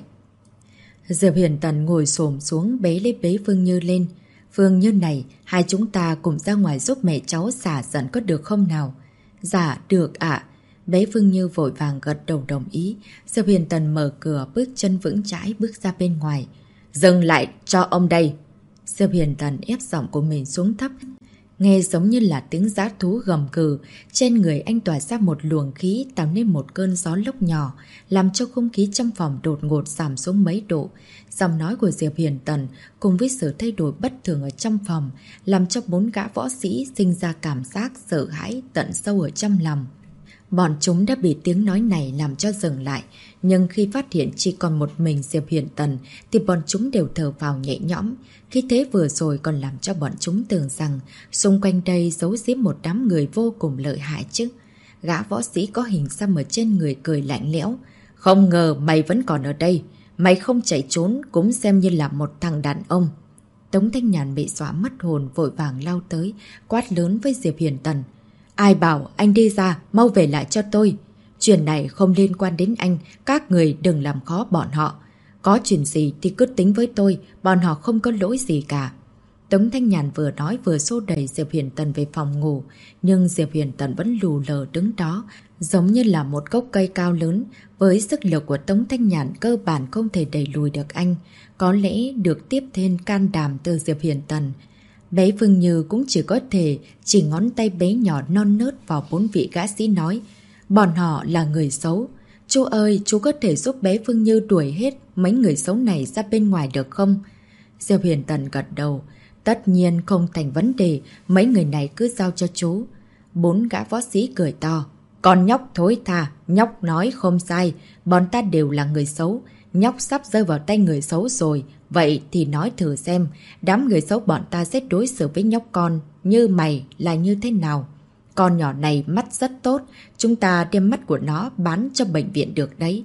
Diệp Huyền Tần ngồi xổm xuống bế lấy bế Phương Như lên. Phương Như này, hai chúng ta cùng ra ngoài giúp mẹ cháu xả giận có được không nào? Dạ, được ạ. Bé Phương Như vội vàng gật đầu đồng ý. Diệp Huyền Tần mở cửa bước chân vững chãi bước ra bên ngoài. Dừng lại cho ông đây. Diệp Huyền Tần ép giọng của mình xuống thấp. Nghe giống như là tiếng dã thú gầm cừ. Trên người anh tỏa ra một luồng khí tạo nên một cơn gió lốc nhỏ, làm cho không khí trong phòng đột ngột giảm xuống mấy độ. Giọng nói của Diệp Huyền Tần cùng với sự thay đổi bất thường ở trong phòng làm cho 4 gã võ sĩ sinh ra cảm giác sợ hãi tận sâu ở trong lòng. Bọn chúng đã bị tiếng nói này làm cho dừng lại, nhưng khi phát hiện chỉ còn một mình Diệp Huyền Tần thì bọn chúng đều thở vào nhẹ nhõm. Khi thế vừa rồi còn làm cho bọn chúng tưởng rằng xung quanh đây giấu giếm một đám người vô cùng lợi hại chứ. Gã võ sĩ có hình xăm ở trên người cười lạnh lẽo. Không ngờ mày vẫn còn ở đây. Mày không chạy trốn cũng xem như là một thằng đàn ông. Tống Thanh Nhàn bị dọa mất hồn vội vàng lao tới, quát lớn với Diệp Huyền Tần. Ai bảo anh đi ra, mau về lại cho tôi. Chuyện này không liên quan đến anh, các người đừng làm khó bọn họ. Có chuyện gì thì cứ tính với tôi, bọn họ không có lỗi gì cả. Tống Thanh Nhàn vừa nói vừa xô đẩy Diệp Huyền Tần về phòng ngủ, nhưng Diệp Huyền Tần vẫn lù lờ đứng đó, giống như là một gốc cây cao lớn. Với sức lực của Tống Thanh Nhàn cơ bản không thể đẩy lùi được anh, có lẽ được tiếp thêm can đảm từ Diệp Huyền Tần. Bé Phương Như cũng chỉ có thể chỉ ngón tay bé nhỏ non nớt vào 4 vị gã sĩ nói. Bọn họ là người xấu. Chú ơi, chú có thể giúp bé Phương Như đuổi hết mấy người xấu này ra bên ngoài được không? Diệp Huyền Tần gật đầu. Tất nhiên không thành vấn đề, mấy người này cứ giao cho chú. 4 gã võ sĩ cười to. Con nhóc thối tha, nhóc nói không sai, bọn ta đều là người xấu. Nhóc sắp rơi vào tay người xấu rồi, vậy thì nói thử xem, đám người xấu bọn ta sẽ đối xử với nhóc con như mày là như thế nào? Con nhỏ này mắt rất tốt, chúng ta đem mắt của nó bán cho bệnh viện được đấy.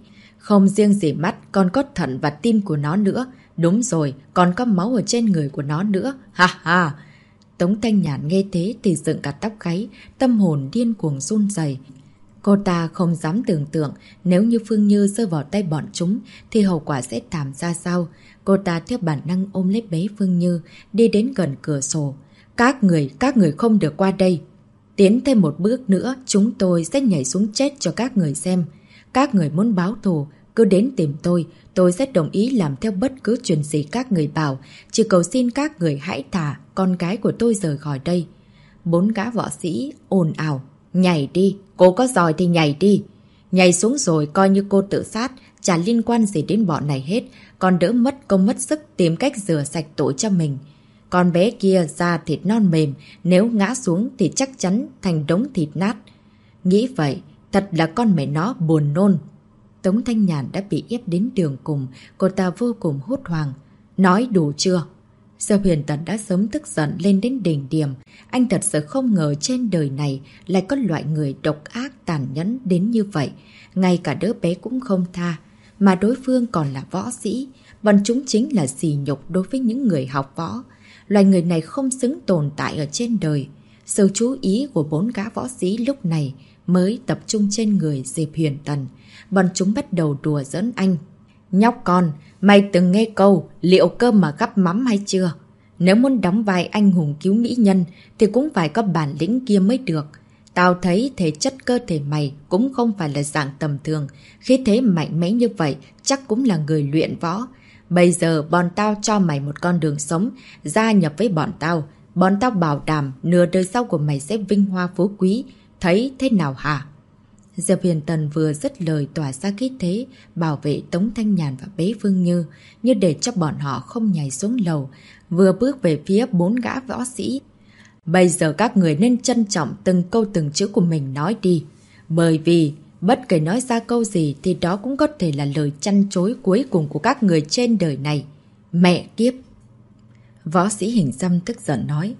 Không riêng gì mắt, còn có thận và tim của nó nữa. Đúng rồi, còn có máu ở trên người của nó nữa. Ha ha! Tống Thanh Nhàn nghe thế thì dựng cả tóc gáy, tâm hồn điên cuồng run rẩy. Cô ta không dám tưởng tượng nếu như Phương Như rơi vào tay bọn chúng thì hậu quả sẽ thảm ra sao. Cô ta theo bản năng ôm lấy bế Phương Như, đi đến gần cửa sổ. Các người không được qua đây. Tiến thêm một bước nữa, chúng tôi sẽ nhảy xuống chết cho các người xem. Các người muốn báo thù, cứ đến tìm tôi sẽ đồng ý làm theo bất cứ chuyện gì các người bảo. Chỉ cầu xin các người hãy thả con gái của tôi rời khỏi đây. 4 gã võ sĩ ồn ào. Nhảy đi, cô có giỏi thì nhảy đi. Nhảy xuống rồi coi như cô tự sát, chả liên quan gì đến bọn này hết, còn đỡ mất công mất sức tìm cách rửa sạch tội cho mình. Con bé kia da thịt non mềm, nếu ngã xuống thì chắc chắn thành đống thịt nát. Nghĩ vậy, thật là con mẹ nó buồn nôn. Tống Thanh Nhàn đã bị ép đến đường cùng, cô ta vô cùng hốt hoảng. Nói đủ chưa? Diệp Huyền Tần đã sớm tức giận lên đến đỉnh điểm. Anh thật sự không ngờ trên đời này lại có loại người độc ác tàn nhẫn đến như vậy. Ngay cả đứa bé cũng không tha. Mà đối phương còn là võ sĩ. Bọn chúng chính là sỉ nhục đối với những người học võ. Loài người này không xứng tồn tại ở trên đời. Sự chú ý của 4 gã võ sĩ lúc này mới tập trung trên người Diệp Huyền Tần. Bọn chúng bắt đầu đùa giỡn anh. Nhóc con, mày từng nghe câu liệu cơm mà gắp mắm hay chưa? Nếu muốn đóng vai anh hùng cứu mỹ nhân thì cũng phải có bản lĩnh kia mới được. Tao thấy thể chất cơ thể mày cũng không phải là dạng tầm thường. Khí thế mạnh mẽ như vậy chắc cũng là người luyện võ. Bây giờ bọn tao cho mày một con đường sống, gia nhập với bọn tao. Bọn tao bảo đảm nửa đời sau của mày sẽ vinh hoa phú quý. Thấy thế nào hả? Diệp Huyền Tần vừa dứt lời tỏa ra khí thế, bảo vệ Tống Thanh Nhàn và bế Phương Như, như để cho bọn họ không nhảy xuống lầu, vừa bước về phía 4 gã võ sĩ. Bây giờ các người nên trân trọng từng câu từng chữ của mình nói đi, bởi vì bất kể nói ra câu gì thì đó cũng có thể là lời chăn chối cuối cùng của các người trên đời này. Mẹ kiếp! Võ sĩ hình xăm tức giận nói.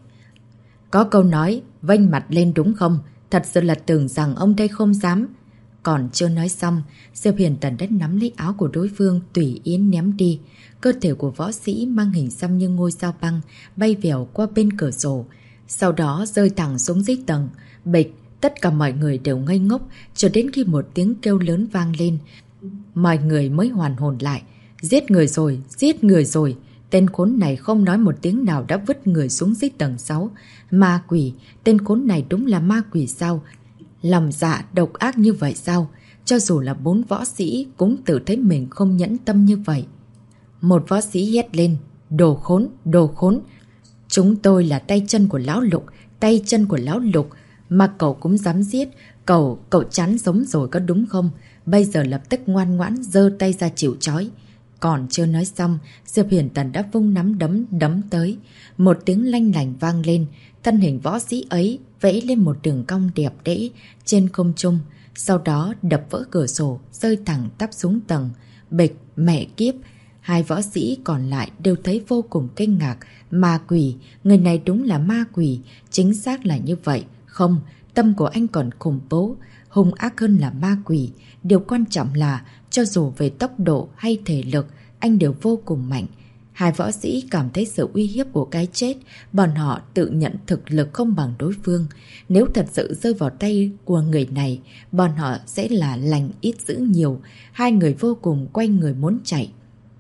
Có câu nói, vênh mặt lên đúng không? Thật sự là tưởng rằng ông đây không dám. Còn chưa nói xong, Diệp Huyền Tần đã nắm lấy áo của đối phương tùy ý ném đi. Cơ thể của võ sĩ mang hình xăm như ngôi sao băng bay vèo qua bên cửa sổ. Sau đó rơi thẳng xuống dưới tầng. Bịch, tất cả mọi người đều ngây ngốc cho đến khi một tiếng kêu lớn vang lên. Mọi người mới hoàn hồn lại. Giết người rồi, giết người rồi. Tên khốn này không nói một tiếng nào đã vứt người xuống dưới tầng 6. Ma quỷ, tên khốn này đúng là ma quỷ sao? Lòng dạ độc ác như vậy sao? Cho dù là 4 võ sĩ cũng tự thấy mình không nhẫn tâm như vậy. Một võ sĩ hét lên. Đồ khốn, đồ khốn. Chúng tôi là tay chân của lão Lục, tay chân của lão Lục. Mà cậu cũng dám giết. Cậu chán sống rồi có đúng không? Bây giờ lập tức ngoan ngoãn giơ tay ra chịu trói. Còn chưa nói xong, Diệp Huyền Tần đã vung nắm đấm tới. Một tiếng lanh lành vang lên, thân hình võ sĩ ấy vẽ lên một đường cong đẹp đẽ trên không trung, sau đó đập vỡ cửa sổ, rơi thẳng tắp xuống tầng. Bịch, mẹ kiếp! Hai võ sĩ còn lại đều thấy vô cùng kinh ngạc. Ma quỷ, người này đúng là ma quỷ, chính xác là như vậy. Không, tâm của anh còn khủng bố, hung ác hơn là ma quỷ. Điều quan trọng là cho dù về tốc độ hay thể lực, anh đều vô cùng mạnh. Hai võ sĩ cảm thấy sự uy hiếp của cái chết, bọn họ tự nhận thực lực không bằng đối phương. Nếu thật sự rơi vào tay của người này, bọn họ sẽ là lành ít dữ nhiều. Hai người vô cùng quay người muốn chạy.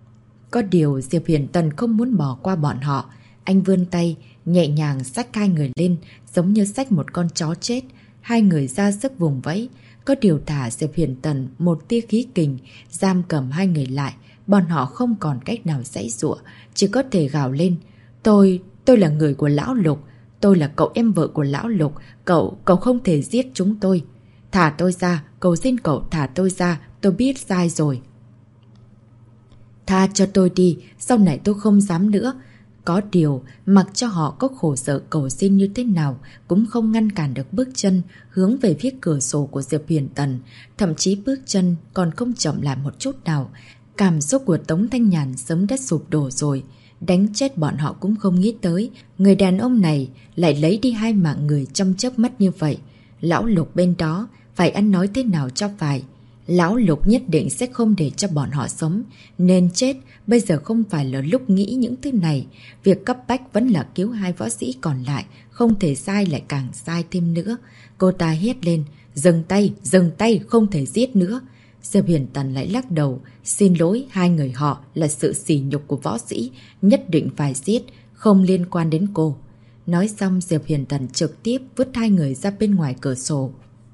Có điều Diệp Huyền Tần không muốn bỏ qua bọn họ. Anh vươn tay, nhẹ nhàng xách hai người lên, giống như xách một con chó chết. Hai người ra sức vùng vẫy. Có điều thả Diệp Huyền Tần một tia khí kình, giam cầm hai người lại. Bọn họ không còn cách nào giãy giụa, chỉ có thể gào lên. Tôi là người của lão Lục. Tôi là cậu em vợ của lão Lục. Cậu không thể giết chúng tôi. Thả tôi ra, cầu xin cậu thả tôi ra. Tôi biết sai rồi. Tha cho tôi đi, sau này tôi không dám nữa. Có điều, mặc cho họ có khổ sở cầu xin như thế nào, cũng không ngăn cản được bước chân hướng về phía cửa sổ của Diệp Huyền Tần. Thậm chí bước chân còn không chậm lại một chút nào. Cảm xúc của Tống Thanh Nhàn sớm đã sụp đổ rồi. Đánh chết bọn họ cũng không nghĩ tới. Người đàn ông này lại lấy đi hai mạng người trong chớp mắt như vậy. Lão Lục bên đó phải ăn nói thế nào cho phải. Lão Lục nhất định sẽ không để cho bọn họ sống, nên chết. Bây giờ không phải là lúc nghĩ những thứ này. Việc cấp bách vẫn là cứu hai võ sĩ còn lại, không thể sai lại càng sai thêm nữa. Cô ta hét lên, dừng tay, không thể giết nữa. Diệp Huyền Tần lại lắc đầu, xin lỗi, hai người họ là sự sỉ nhục của võ sĩ, nhất định phải giết, không liên quan đến cô. Nói xong Diệp Huyền Tần trực tiếp vứt hai người ra bên ngoài cửa sổ.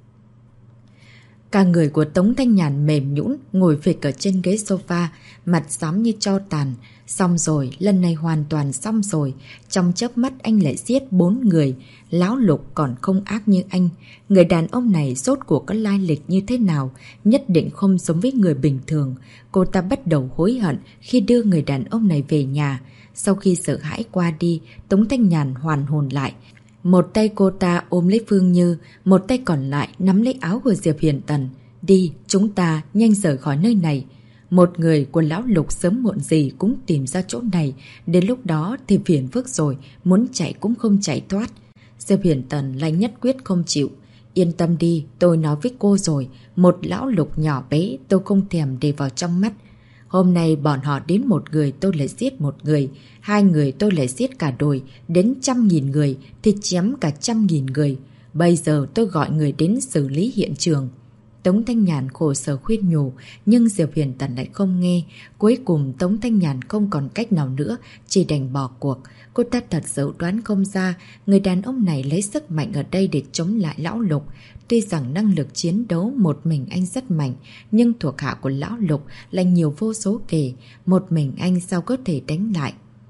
Cả người của Tống Thanh Nhàn mềm nhũn ngồi phịch ở trên ghế sofa, mặt xám như tro tàn. Xong rồi, lần này hoàn toàn xong rồi. Trong chớp mắt anh lại giết 4 người. Lão Lục còn không ác như anh. Người đàn ông này rốt cuộc có lai lịch như thế nào, nhất định không giống với người bình thường. Cô ta bắt đầu hối hận khi đưa người đàn ông này về nhà. Sau khi sợ hãi qua đi, Tống Thanh Nhàn hoàn hồn lại. Một tay cô ta ôm lấy Phương Như, một tay còn lại nắm lấy áo của Diệp Huyền Tần. Đi, chúng ta nhanh rời khỏi nơi này. Một người của Lão Lục sớm muộn gì cũng tìm ra chỗ này. Đến lúc đó thì phiền phức rồi, muốn chạy cũng không chạy thoát. Diệp Huyền Tần lại nhất quyết không chịu. Yên tâm đi, tôi nói với cô rồi, một Lão Lục nhỏ bé tôi không thèm để vào trong mắt. Hôm nay bọn họ đến một người tôi lại giết một người, hai người tôi lại giết cả đồi, đến 100.000 người thì chém cả 100.000 người. Bây giờ tôi gọi người đến xử lý hiện trường. Tống Thanh Nhàn khổ sở khuyên nhủ, nhưng Diệp Huyền Tần lại không nghe. Cuối cùng Tống Thanh Nhàn không còn cách nào nữa, chỉ đành bỏ cuộc. Cô ta thật sự đoán không ra, người đàn ông này lấy sức mạnh ở đây để chống lại Lão Lục. Tuy rằng năng lực chiến đấu một mình anh rất mạnh, nhưng thuộc hạ của Lão Lục là nhiều vô số kể, một mình anh sao có thể đánh lại.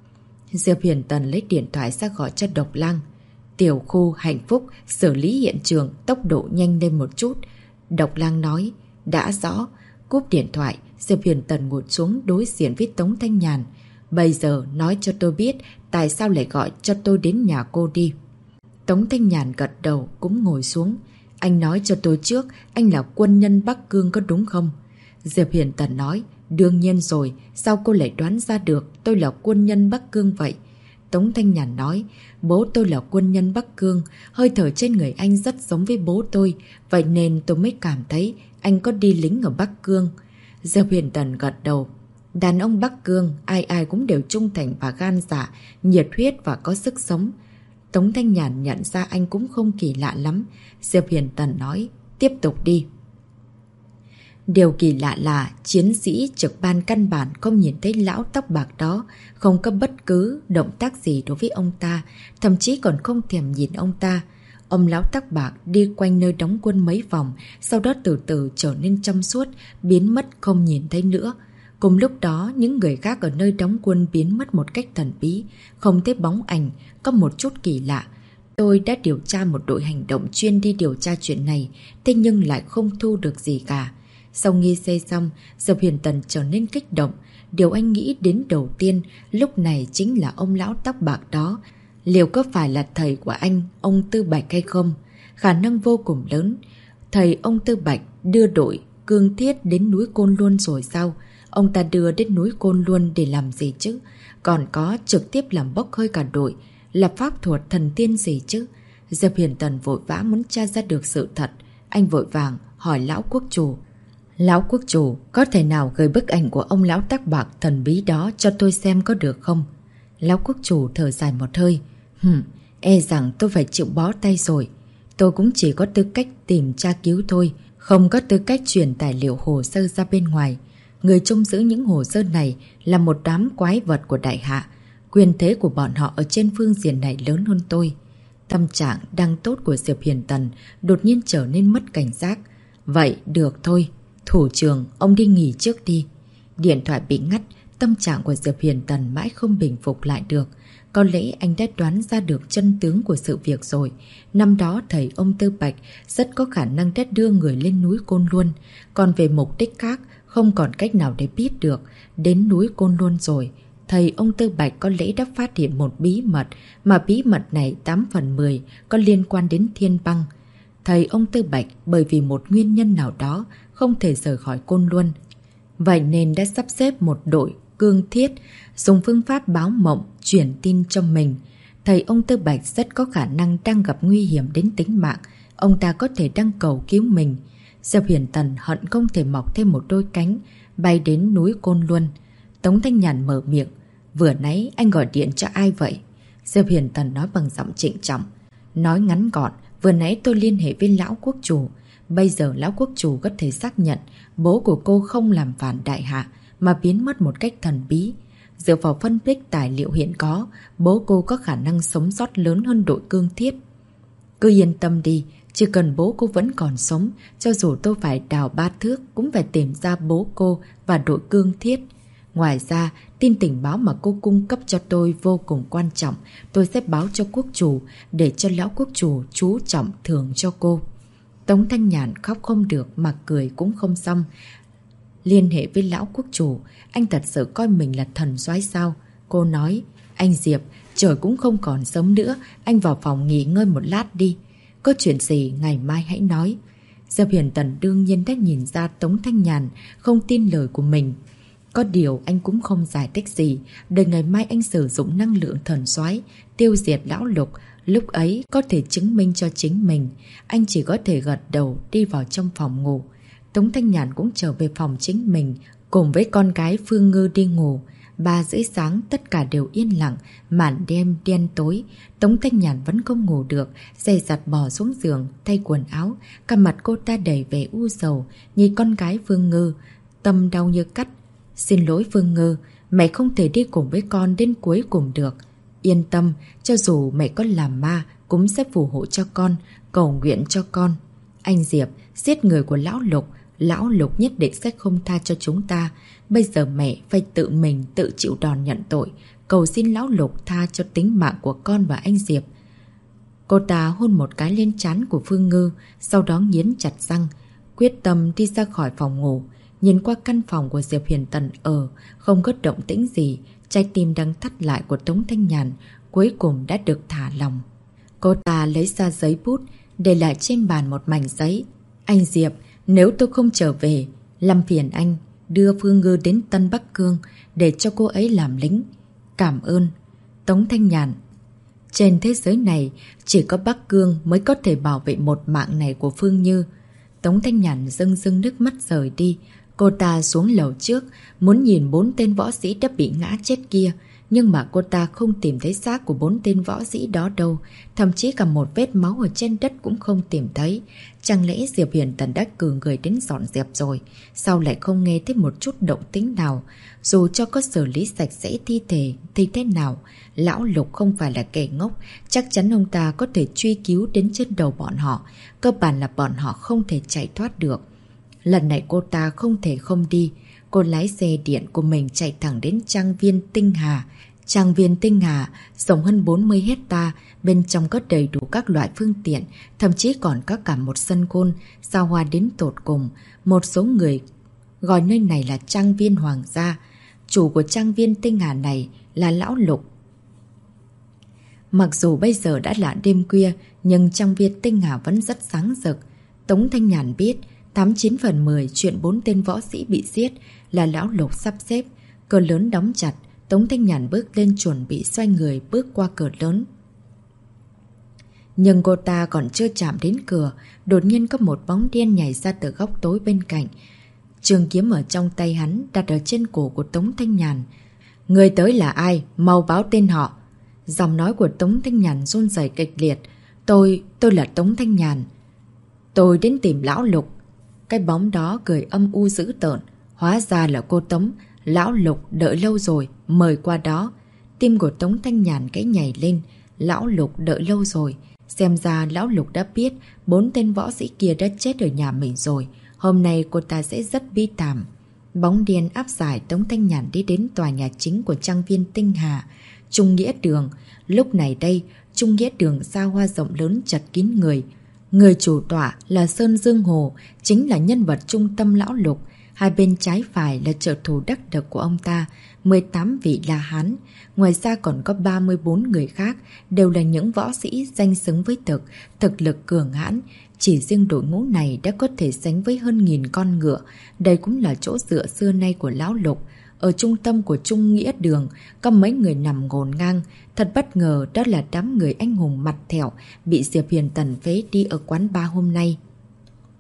Diệp Huyền Tần lấy điện thoại ra gọi cho Độc Lang. Tiểu khu hạnh phúc, xử lý hiện trường, tốc độ nhanh lên một chút. Độc Lang nói, đã rõ. Cúp điện thoại, Diệp Huyền Tần ngồi xuống đối diện với Tống Thanh Nhàn. Bây giờ nói cho tôi biết tại sao lại gọi cho tôi đến nhà cô đi. Tống Thanh Nhàn gật đầu cũng ngồi xuống. Anh nói cho tôi trước, anh là quân nhân Bắc Cương có đúng không? Diệp Huyền Tần nói, đương nhiên rồi, sao cô lại đoán ra được tôi là quân nhân Bắc Cương vậy? Tống Thanh Nhàn nói, bố tôi là quân nhân Bắc Cương, hơi thở trên người anh rất giống với bố tôi, vậy nên tôi mới cảm thấy anh có đi lính ở Bắc Cương. Diệp Huyền Tần gật đầu. Đàn ông Bắc Cương, ai ai cũng đều trung thành và gan dạ, nhiệt huyết và có sức sống. Tống Thanh Nhàn nhận ra anh cũng không kỳ lạ lắm. Diệp Huyền Tần nói, tiếp tục đi. Điều kỳ lạ là chiến sĩ trực ban căn bản không nhìn thấy lão tóc bạc đó, không có bất cứ động tác gì đối với ông ta, thậm chí còn không thèm nhìn ông ta. Ông lão tóc bạc đi quanh nơi đóng quân mấy vòng, sau đó từ từ trở nên trong suốt, biến mất không nhìn thấy nữa. Cùng lúc đó, những người khác ở nơi đóng quân biến mất một cách thần bí, không thấy bóng ảnh, có một chút kỳ lạ. Tôi đã điều tra một đội hành động chuyên đi điều tra chuyện này, thế nhưng lại không thu được gì cả. Sau nghi xe xong, Diệp Huyền Tần trở nên kích động. Điều anh nghĩ đến đầu tiên lúc này chính là ông lão tóc bạc đó. Liệu có phải là thầy của anh, ông Tư Bạch hay không? Khả năng vô cùng lớn. Thầy ông Tư Bạch đưa đội Cương Thiết đến núi Côn Luân rồi sao? Ông ta đưa đến núi Côn Luân để làm gì chứ? Còn có trực tiếp làm bốc hơi cả đội, là pháp thuật thần tiên gì chứ? Diệp Huyền Tần vội vã muốn tra ra được sự thật. Anh vội vàng hỏi lão quốc chủ. Lão quốc chủ, có thể nào gửi bức ảnh của ông lão tóc bạc thần bí đó cho tôi xem có được không? Lão quốc chủ thở dài một hơi. E rằng tôi phải chịu bó tay rồi. Tôi cũng chỉ có tư cách tìm tra cứu thôi, không có tư cách truyền tài liệu hồ sơ ra bên ngoài. Người trông giữ những hồ sơ này là một đám quái vật của đại hạ. Quyền thế của bọn họ ở trên phương diện này lớn hơn tôi. Tâm trạng đang tốt của Diệp Huyền Tần đột nhiên trở nên mất cảnh giác. Vậy được thôi. Thủ trưởng, ông đi nghỉ trước đi. Điện thoại bị ngắt, tâm trạng của Diệp Huyền Tần mãi không bình phục lại được. Có lẽ anh đã đoán ra được chân tướng của sự việc rồi. Năm đó thầy ông Tư Bạch rất có khả năng đã đưa người lên núi Côn Luân. Còn về mục đích khác, không còn cách nào để biết được. Đến núi Côn Luân rồi, thầy ông Tư Bạch có lẽ đã phát hiện một bí mật, mà bí mật này 8 phần 10 có liên quan đến Thiên Băng. Thầy ông Tư Bạch bởi vì một nguyên nhân nào đó không thể rời khỏi Côn Luân. Vậy nên đã sắp xếp một đội Cương Thiết, dùng phương pháp báo mộng chuyển tin cho mình. Thầy ông Tư Bạch rất có khả năng đang gặp nguy hiểm đến tính mạng. Ông ta có thể đang cầu cứu mình. Diệp Huyền Tần hận không thể mọc thêm một đôi cánh, bay đến núi Côn Luân. Tống Thanh Nhàn mở miệng. Vừa nãy anh gọi điện cho ai vậy? Diệp Huyền Tần nói bằng giọng trịnh trọng. Nói ngắn gọn, vừa nãy tôi liên hệ với lão quốc chủ. Bây giờ lão quốc chủ có thể xác nhận bố của cô không làm phản đại hạ mà biến mất một cách thần bí. Dựa vào phân tích tài liệu hiện có, bố cô có khả năng sống sót lớn hơn đội cương thiết. Cứ yên tâm đi, chỉ cần bố cô vẫn còn sống, cho dù tôi phải đào 3 thước cũng phải tìm ra bố cô và đội cương thiết. Ngoài ra, tin tình báo mà cô cung cấp cho tôi vô cùng quan trọng, tôi sẽ báo cho quốc chủ để cho lão quốc chủ chú trọng thưởng cho cô. Tống Thanh Nhàn khóc không được mà cười cũng không xong. Liên hệ với lão quốc chủ, anh thật sự coi mình là thần soái sao? Cô nói, anh Diệp, trời cũng không còn sớm nữa, anh vào phòng nghỉ ngơi một lát đi. Có chuyện gì ngày mai hãy nói. Diệp Huyền Tần đương nhiên đã nhìn ra Tống Thanh Nhàn không tin lời của mình. Có điều anh cũng không giải thích gì, đợi ngày mai anh sử dụng năng lượng thần soái tiêu diệt lão Lục, lúc ấy có thể chứng minh cho chính mình. Anh chỉ có thể gật đầu đi vào trong phòng ngủ. Tống Thanh Nhàn cũng trở về phòng chính mình, cùng với con gái Phương Ngư đi ngủ. 3 rưỡi sáng tất cả đều yên lặng, màn đêm đen tối. Tống Thanh Nhàn vẫn không ngủ được, dè dặt bò xuống giường, thay quần áo. Cả mặt cô ta đầy vẻ u sầu, nhìn con gái Phương Ngư, tâm đau như cắt. Xin lỗi Phương Ngư, mẹ không thể đi cùng với con đến cuối cùng được. Yên tâm, cho dù mẹ có làm ma, cũng sẽ phù hộ cho con, cầu nguyện cho con. Anh Diệp, giết người của Lão Lục nhất định sẽ không tha cho chúng ta. Bây giờ mẹ phải tự mình tự chịu đòn nhận tội, cầu xin Lão Lục tha cho tính mạng của con và anh Diệp. Cô ta hôn một cái lên trán của Phương Ngư, sau đó nghiến chặt răng, quyết tâm đi ra khỏi phòng ngủ. Nhìn qua căn phòng của Diệp Huyền Tần không có động tĩnh gì, trái tim đang thắt lại của Tống Thanh Nhàn cuối cùng đã được thả lòng. Cô ta lấy ra giấy bút, để lại trên bàn một mảnh giấy. Anh Diệp, nếu tôi không trở về, làm phiền anh đưa Phương Ngư đến Tân Bắc Cương để cho cô ấy làm lính. Cảm ơn. Tống Thanh Nhàn. Trên thế giới này, chỉ có Bắc Cương mới có thể bảo vệ một mạng này của Phương Như. Tống Thanh Nhàn rưng rưng nước mắt rời đi. Cô ta xuống lầu trước, muốn nhìn 4 tên võ sĩ đã bị ngã chết kia. Nhưng mà cô ta không tìm thấy xác của 4 tên võ sĩ đó đâu. Thậm chí cả một vết máu ở trên đất cũng không tìm thấy. Chẳng lẽ Diệp Huyền Tần đã cử người đến dọn dẹp rồi? Sao lại không nghe thấy một chút động tĩnh nào? Dù cho có xử lý sạch sẽ thi thể thì thế nào? Lão Lục không phải là kẻ ngốc. Chắc chắn ông ta có thể truy cứu đến trên đầu bọn họ. Cơ bản là bọn họ không thể chạy thoát được. Lần này cô ta không thể không đi. Cô lái xe điện của mình chạy thẳng đến trang viên Tinh Hà. Trang viên Tinh Hà rộng hơn 40 hecta, bên trong có đầy đủ các loại phương tiện, thậm chí còn có cả một sân golf, xa hoa đến tột cùng. Một số người gọi nơi này là trang viên Hoàng gia. Chủ của trang viên Tinh Hà này là Lão Lục. Mặc dù bây giờ đã là đêm khuya, nhưng trang viên Tinh Hà vẫn rất sáng rực. Tống Thanh Nhàn biết 89 phần 10 chuyện 4 tên võ sĩ bị giết là Lão Lục sắp xếp. Cửa lớn đóng chặt, Tống Thanh Nhàn bước lên chuẩn bị xoay người bước qua cửa lớn. Nhưng cô ta còn chưa chạm đến cửa, đột nhiên có một bóng đen nhảy ra từ góc tối bên cạnh. Trường kiếm ở trong tay hắn đặt ở trên cổ của Tống Thanh Nhàn. Người tới là ai? Mau báo tên họ. Giọng nói của Tống Thanh Nhàn run rẩy kịch liệt. Tôi là Tống Thanh Nhàn. Tôi đến tìm Lão Lục. Cái bóng đó cười âm u dữ tợn. Hóa ra là cô Tống. Lão Lục đợi lâu rồi, mời qua đó. Tim của Tống Thanh Nhàn cái nhảy lên. Lão Lục đợi lâu rồi. Xem ra Lão Lục đã biết 4 tên võ sĩ kia đã chết ở nhà mình rồi. Hôm nay cô ta sẽ rất bi thảm. Bóng đen áp giải Tống Thanh Nhàn đi đến tòa nhà chính của trang viên Tinh Hà, Trung Nghĩa Đường. Lúc này đây, Trung Nghĩa Đường xa hoa rộng lớn chật kín người. Người chủ tọa là Sơn Dương Hồ, chính là nhân vật trung tâm Lão Lục. Hai bên trái phải là trợ thủ đắc lực của ông ta, 18 vị La Hán. Ngoài ra còn có 34 người khác, đều là những võ sĩ danh xứng với thực lực cường hãn. Chỉ riêng đội ngũ này đã có thể sánh với hơn 1000 con ngựa. Đây cũng là chỗ dựa xưa nay của Lão Lục. Ở trung tâm của Trung Nghĩa Đường có mấy người nằm ngổn ngang. Thật bất ngờ đó là đám người anh hùng mặt thẹo bị Diệp Huyền Tần phế đi ở quán bar hôm nay.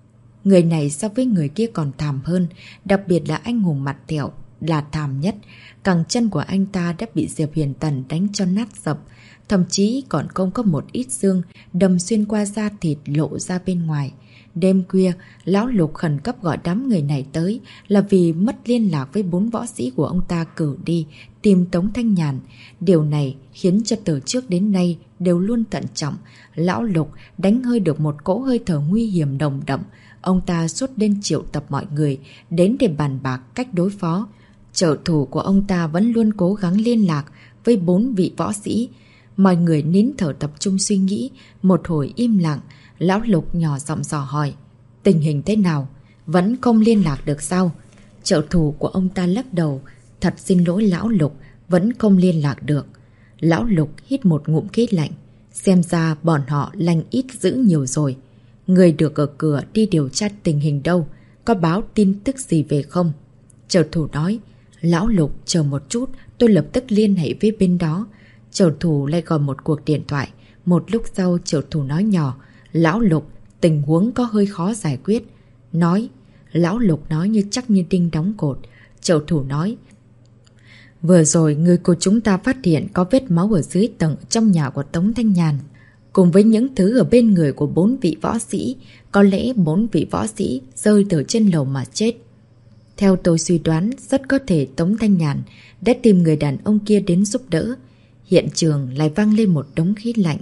Người này so với người kia còn thảm hơn, đặc biệt là anh hùng mặt thẹo là thảm nhất. Cẳng chân của anh ta đã bị Diệp Huyền Tần đánh cho nát dập, thậm chí còn không có một ít xương đâm xuyên qua da thịt lộ ra bên ngoài. Đêm khuya, Lão Lục khẩn cấp gọi đám người này tới là vì mất liên lạc với 4 võ sĩ của ông ta cử đi tìm Tống Thanh Nhàn. Điều này khiến cho từ trước đến nay đều luôn thận trọng. Lão Lục đánh hơi được một cỗ hơi thở nguy hiểm nồng đậm. Ông ta suốt đêm triệu tập mọi người đến để bàn bạc cách đối phó. Trợ thủ của ông ta vẫn luôn cố gắng liên lạc với 4 vị võ sĩ. Mọi người nín thở tập trung suy nghĩ. Một hồi im lặng, Lão Lục nhỏ giọng dò hỏi: tình hình thế nào? Vẫn không liên lạc được sao? Trợ thủ của ông ta lắc đầu: thật xin lỗi Lão Lục, vẫn không liên lạc được. Lão Lục hít một ngụm khí lạnh. Xem ra bọn họ lành ít dữ nhiều rồi. Người được ở cửa đi điều tra tình hình đâu? Có báo tin tức gì về không? Trợ thủ nói: Lão Lục chờ một chút, tôi lập tức liên hệ với bên đó. Trợ thủ lại gọi một cuộc điện thoại. Một lúc sau trợ thủ nói nhỏ: Lão Lục, tình huống có hơi khó giải quyết. Lão Lục nói như chắc như đinh đóng cột. Trợ thủ nói: vừa rồi người của chúng ta phát hiện có vết máu ở dưới tầng trong nhà của Tống Thanh Nhàn, cùng với những thứ ở bên người của 4 vị võ sĩ. Có lẽ 4 vị võ sĩ rơi từ trên lầu mà chết. Theo tôi suy đoán, rất có thể Tống Thanh Nhàn đã tìm người đàn ông kia đến giúp đỡ. Hiện trường lại vang lên một đống khí lạnh.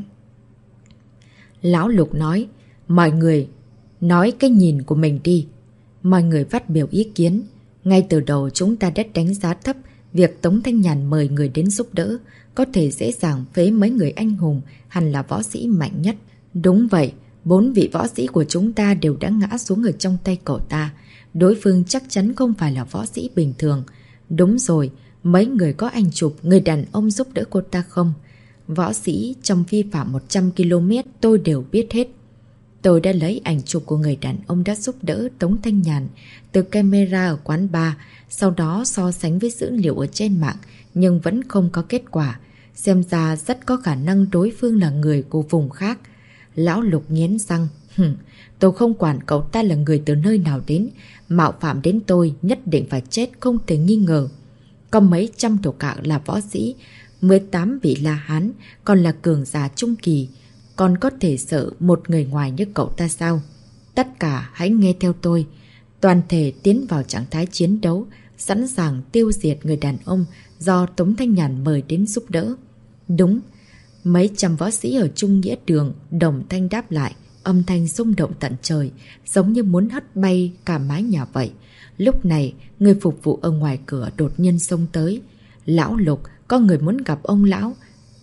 Lão Lục nói: mọi người nói cái nhìn của mình đi. Mọi người phát biểu ý kiến. Ngay từ đầu chúng ta đã đánh giá thấp việc Tống Thanh Nhàn mời người đến giúp đỡ, có thể dễ dàng phế mấy người anh hùng hẳn là võ sĩ mạnh nhất. Đúng vậy, 4 vị võ sĩ của chúng ta đều đã ngã xuống ở trong tay cậu ta. Đối phương chắc chắn không phải là võ sĩ bình thường. Đúng rồi, mấy người có ảnh chụp người đàn ông giúp đỡ cô ta không? Võ sĩ trong vi phạm 100 km tôi đều biết hết. Tôi đã lấy ảnh chụp của người đàn ông đã giúp đỡ Tống Thanh Nhàn từ camera ở quán bar, sau đó so sánh với dữ liệu ở trên mạng, nhưng vẫn không có kết quả. Xem ra rất có khả năng đối phương là người của vùng khác. Lão Lục nghiến răng: tôi không quản cậu ta là người từ nơi nào đến, mạo phạm đến tôi nhất định phải chết không thể nghi ngờ. Có mấy trăm thủ hạ là võ sĩ, 18 vị là Hán, còn là cường giả trung kỳ. Còn có thể sợ một người ngoài như cậu ta sao? Tất cả hãy nghe theo tôi. Toàn thể tiến vào trạng thái chiến đấu, sẵn sàng tiêu diệt người đàn ông do Tống Thanh Nhàn mời đến giúp đỡ. Đúng. Mấy trăm võ sĩ ở Trung Nghĩa Đường đồng thanh đáp lại, âm thanh rung động tận trời, giống như muốn hất bay cả mái nhà vậy. Lúc này, người phục vụ ở ngoài cửa đột nhiên xông tới. Lão Lục, có người muốn gặp ông lão.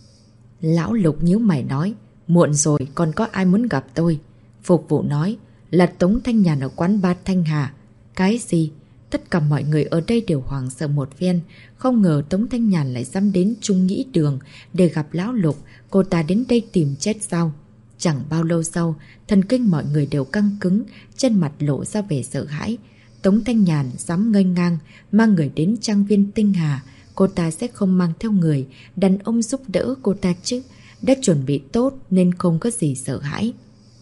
Lão Lục nhíu mày nói: muộn rồi, còn có ai muốn gặp tôi? Phục vụ nói: là Tống Thanh Nhàn ở quán bar Thanh Hà. Cái gì? Tất cả mọi người ở đây đều hoảng sợ một phen. Không ngờ Tống Thanh Nhàn lại dám đến Trung Nghĩa Đường để gặp Lão Lục. Cô ta đến đây tìm chết sao? Chẳng bao lâu sau, thần kinh mọi người đều căng cứng, trên mặt lộ ra vẻ sợ hãi. Tống Thanh Nhàn dám nghênh ngang mang người đến trang viên Tinh Hà. Cô ta sẽ không mang theo người đàn ông giúp đỡ cô ta chứ. Đã chuẩn bị tốt nên không có gì sợ hãi.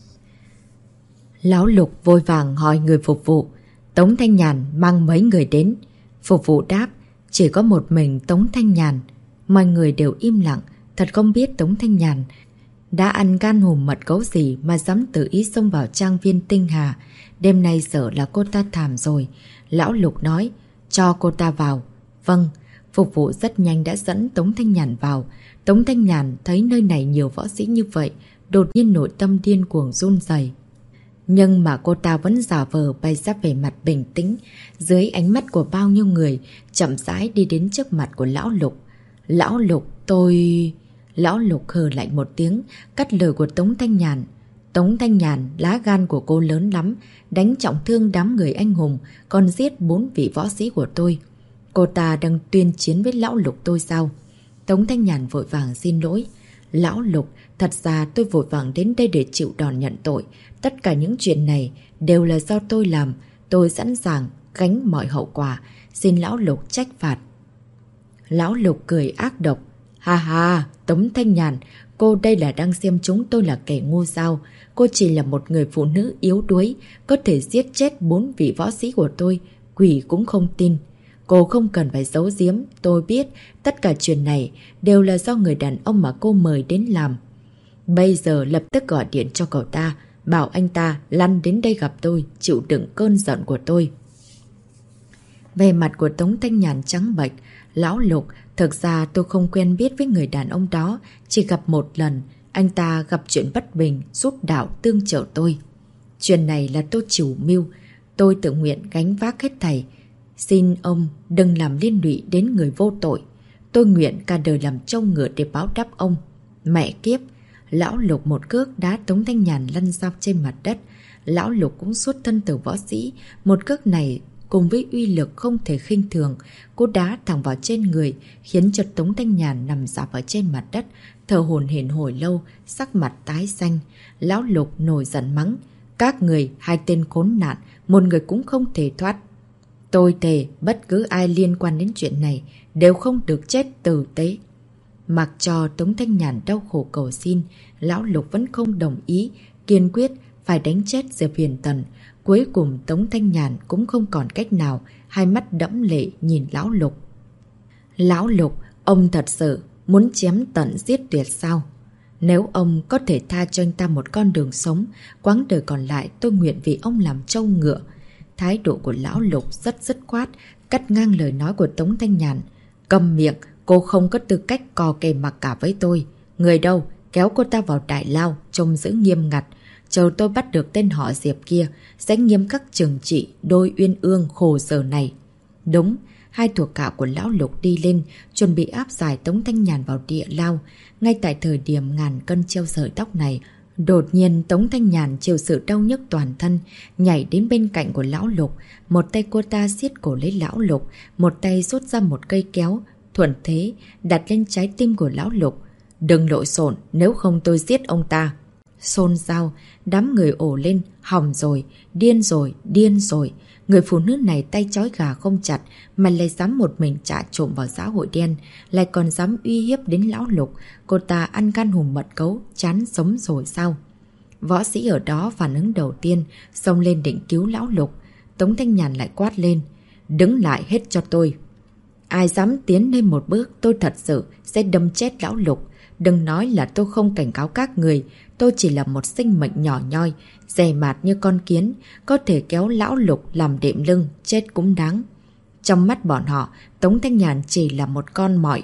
Lão Lục vội vàng hỏi người phục vụ: Tống Thanh Nhàn mang mấy người đến? Phục vụ đáp: chỉ có một mình Tống Thanh Nhàn. Mọi người đều im lặng, thật không biết Tống Thanh Nhàn đã ăn gan hùm mật gấu gì mà dám tự ý xông vào trang viên Tinh Hà. Đêm nay sợ là cô ta thảm rồi. Lão Lục nói: cho cô ta vào. Vâng. Phục vụ rất nhanh đã dẫn Tống Thanh Nhàn vào. Tống Thanh Nhàn thấy nơi này nhiều võ sĩ như vậy, đột nhiên nội tâm điên cuồng run rẩy. Nhưng mà cô ta vẫn giả vờ bày ra vẻ mặt bình tĩnh, dưới ánh mắt của bao nhiêu người, chậm rãi đi đến trước mặt của Lão Lục. Lão Lục, tôi... Lão Lục hừ lạnh một tiếng, cắt lời của Tống Thanh Nhàn. Tống Thanh Nhàn, lá gan của cô lớn lắm, đánh trọng thương đám người anh hùng, còn giết 4 vị võ sĩ của tôi. Cô ta đang tuyên chiến với Lão Lục tôi sao? Tống Thanh Nhàn vội vàng xin lỗi. Lão Lục, thật ra tôi vội vàng đến đây để chịu đòn nhận tội. Tất cả những chuyện này đều là do tôi làm. Tôi sẵn sàng gánh mọi hậu quả. Xin Lão Lục trách phạt. Lão Lục cười ác độc. Ha ha, Tống Thanh Nhàn, Cô đây là đang xem chúng tôi là kẻ ngu sao. Cô chỉ là một người phụ nữ yếu đuối, có thể giết chết 4 vị võ sĩ của tôi. Quỷ cũng không tin. Cô không cần phải giấu giếm. Tôi biết tất cả chuyện này đều là do người đàn ông mà cô mời đến làm. Bây giờ lập tức gọi điện cho cậu ta, bảo anh ta lăn đến đây gặp tôi, chịu đựng cơn giận của tôi. Về mặt của Tống Thanh Nhàn trắng bệch. Lão Lục, thực ra tôi không quen biết với người đàn ông đó, chỉ gặp một lần. Anh ta gặp chuyện bất bình, rút đạo tương trợ tôi. Chuyện này là tôi chủ mưu, tôi tự nguyện gánh vác hết thảy. Xin ông đừng làm liên lụy đến người vô tội. Tôi nguyện cả đời làm trâu ngựa để báo đáp ông. Mẹ kiếp! Lão Lục một cước đá Tống Thanh Nhàn lăn ra trên mặt đất. Lão Lục cũng xuất thân từ võ sĩ. Một cước này cùng với uy lực không thể khinh thường, cô đá thẳng vào trên người, khiến cho Tống Thanh Nhàn nằm rạp ở trên mặt đất, thở hổn hển hồi lâu, sắc mặt tái xanh. Lão Lục nổi giận mắng: các người, hai tên khốn nạn, một người cũng không thể thoát. Tôi thề bất cứ ai liên quan đến chuyện này đều không được chết tử tế. Mặc cho Tống Thanh Nhàn đau khổ cầu xin, Lão Lục vẫn không đồng ý, kiên quyết phải đánh chết Diệp Huyền Tần. Cuối cùng Tống Thanh Nhàn cũng không còn cách nào, hai mắt đẫm lệ nhìn Lão Lục. Lão Lục, ông thật sự muốn chém tận giết tuyệt sao? Nếu ông có thể tha cho anh ta một con đường sống, quãng đời còn lại tôi nguyện vì ông làm trâu ngựa. Thái độ của Lão Lục rất dứt khoát, cắt ngang lời nói của Tống Thanh Nhàn. Cầm miệng, cô không có tư cách cò kè mặc cả với tôi. Người đâu, kéo cô ta vào đại lao, trông giữ nghiêm ngặt. Chờ tôi bắt được tên họ Diệp kia, sẽ nghiêm khắc trừng trị đôi uyên ương khổ sở này. Đúng, hai thuộc hạ của Lão Lục đi lên, chuẩn bị áp giải Tống Thanh Nhàn vào địa lao. Ngay tại thời điểm ngàn cân treo sợi tóc này, đột nhiên Tống Thanh Nhàn chịu sự đau nhức toàn thân, nhảy đến bên cạnh của Lão Lục. Một tay cô ta siết cổ lấy Lão Lục, một tay rút ra một cây kéo, thuận thế đặt lên trái tim của Lão Lục. Đừng lộn xộn, nếu không tôi giết ông ta. Xôn xao, đám người ổ lên, hỏng rồi, điên rồi, điên rồi. Người phụ nữ này tay trói gà không chặt mà lại dám một mình trà trộn vào xã hội đen, lại còn dám uy hiếp đến Lão Lục. Cô ta ăn gan hùm mật gấu, chán sống rồi sao? Võ sĩ ở đó phản ứng đầu tiên, xông lên định cứu Lão Lục. Tống Thanh Nhàn lại quát lên: đứng lại hết cho tôi. Ai dám tiến lên một bước, tôi thật sự sẽ đâm chết Lão Lục. Đừng nói là tôi không cảnh cáo các người, tôi chỉ là một sinh mệnh nhỏ nhoi, dè mạt như con kiến, có thể kéo Lão Lục làm đệm lưng, chết cũng đáng. Trong mắt bọn họ, Tống Thanh Nhàn chỉ là một con mọi.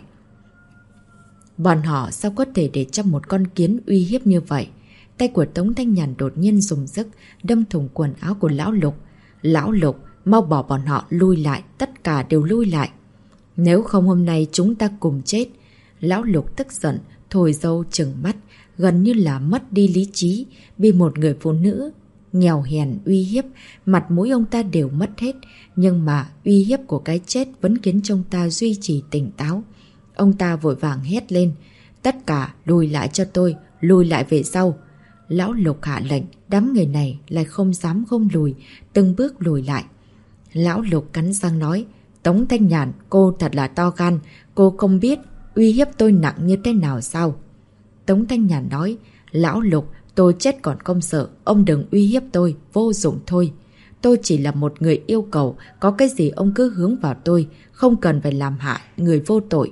Bọn họ sao có thể để cho một con kiến uy hiếp như vậy? Tay của Tống Thanh Nhàn đột nhiên dùng sức, đâm thủng quần áo của Lão Lục. Lão Lục, mau bỏ bọn họ lui lại, tất cả đều lui lại. Nếu không hôm nay chúng ta cùng chết. Lão Lục tức giận, thổi dâu trừng mắt, gần như là mất đi lý trí, bị một người phụ nữ nghèo hèn uy hiếp, mặt mũi ông ta đều mất hết, nhưng mà uy hiếp của cái chết vẫn khiến cho ông ta duy trì tỉnh táo. Ông ta vội vàng hét lên: tất cả lùi lại cho tôi, lùi lại về sau. Lão Lục hạ lệnh, đám người này lại không dám không lùi, từng bước lùi lại. Lão Lục cắn răng nói: Tống Thanh Nhàn, cô thật là to gan, cô không biết uy hiếp tôi nặng như thế nào sao? Tống Thanh Nhàn nói: Lão Lục, tôi chết còn không sợ, ông đừng uy hiếp tôi, vô dụng thôi. Tôi chỉ là một người yêu cầu, có cái gì ông cứ hướng vào tôi, không cần phải làm hại người vô tội.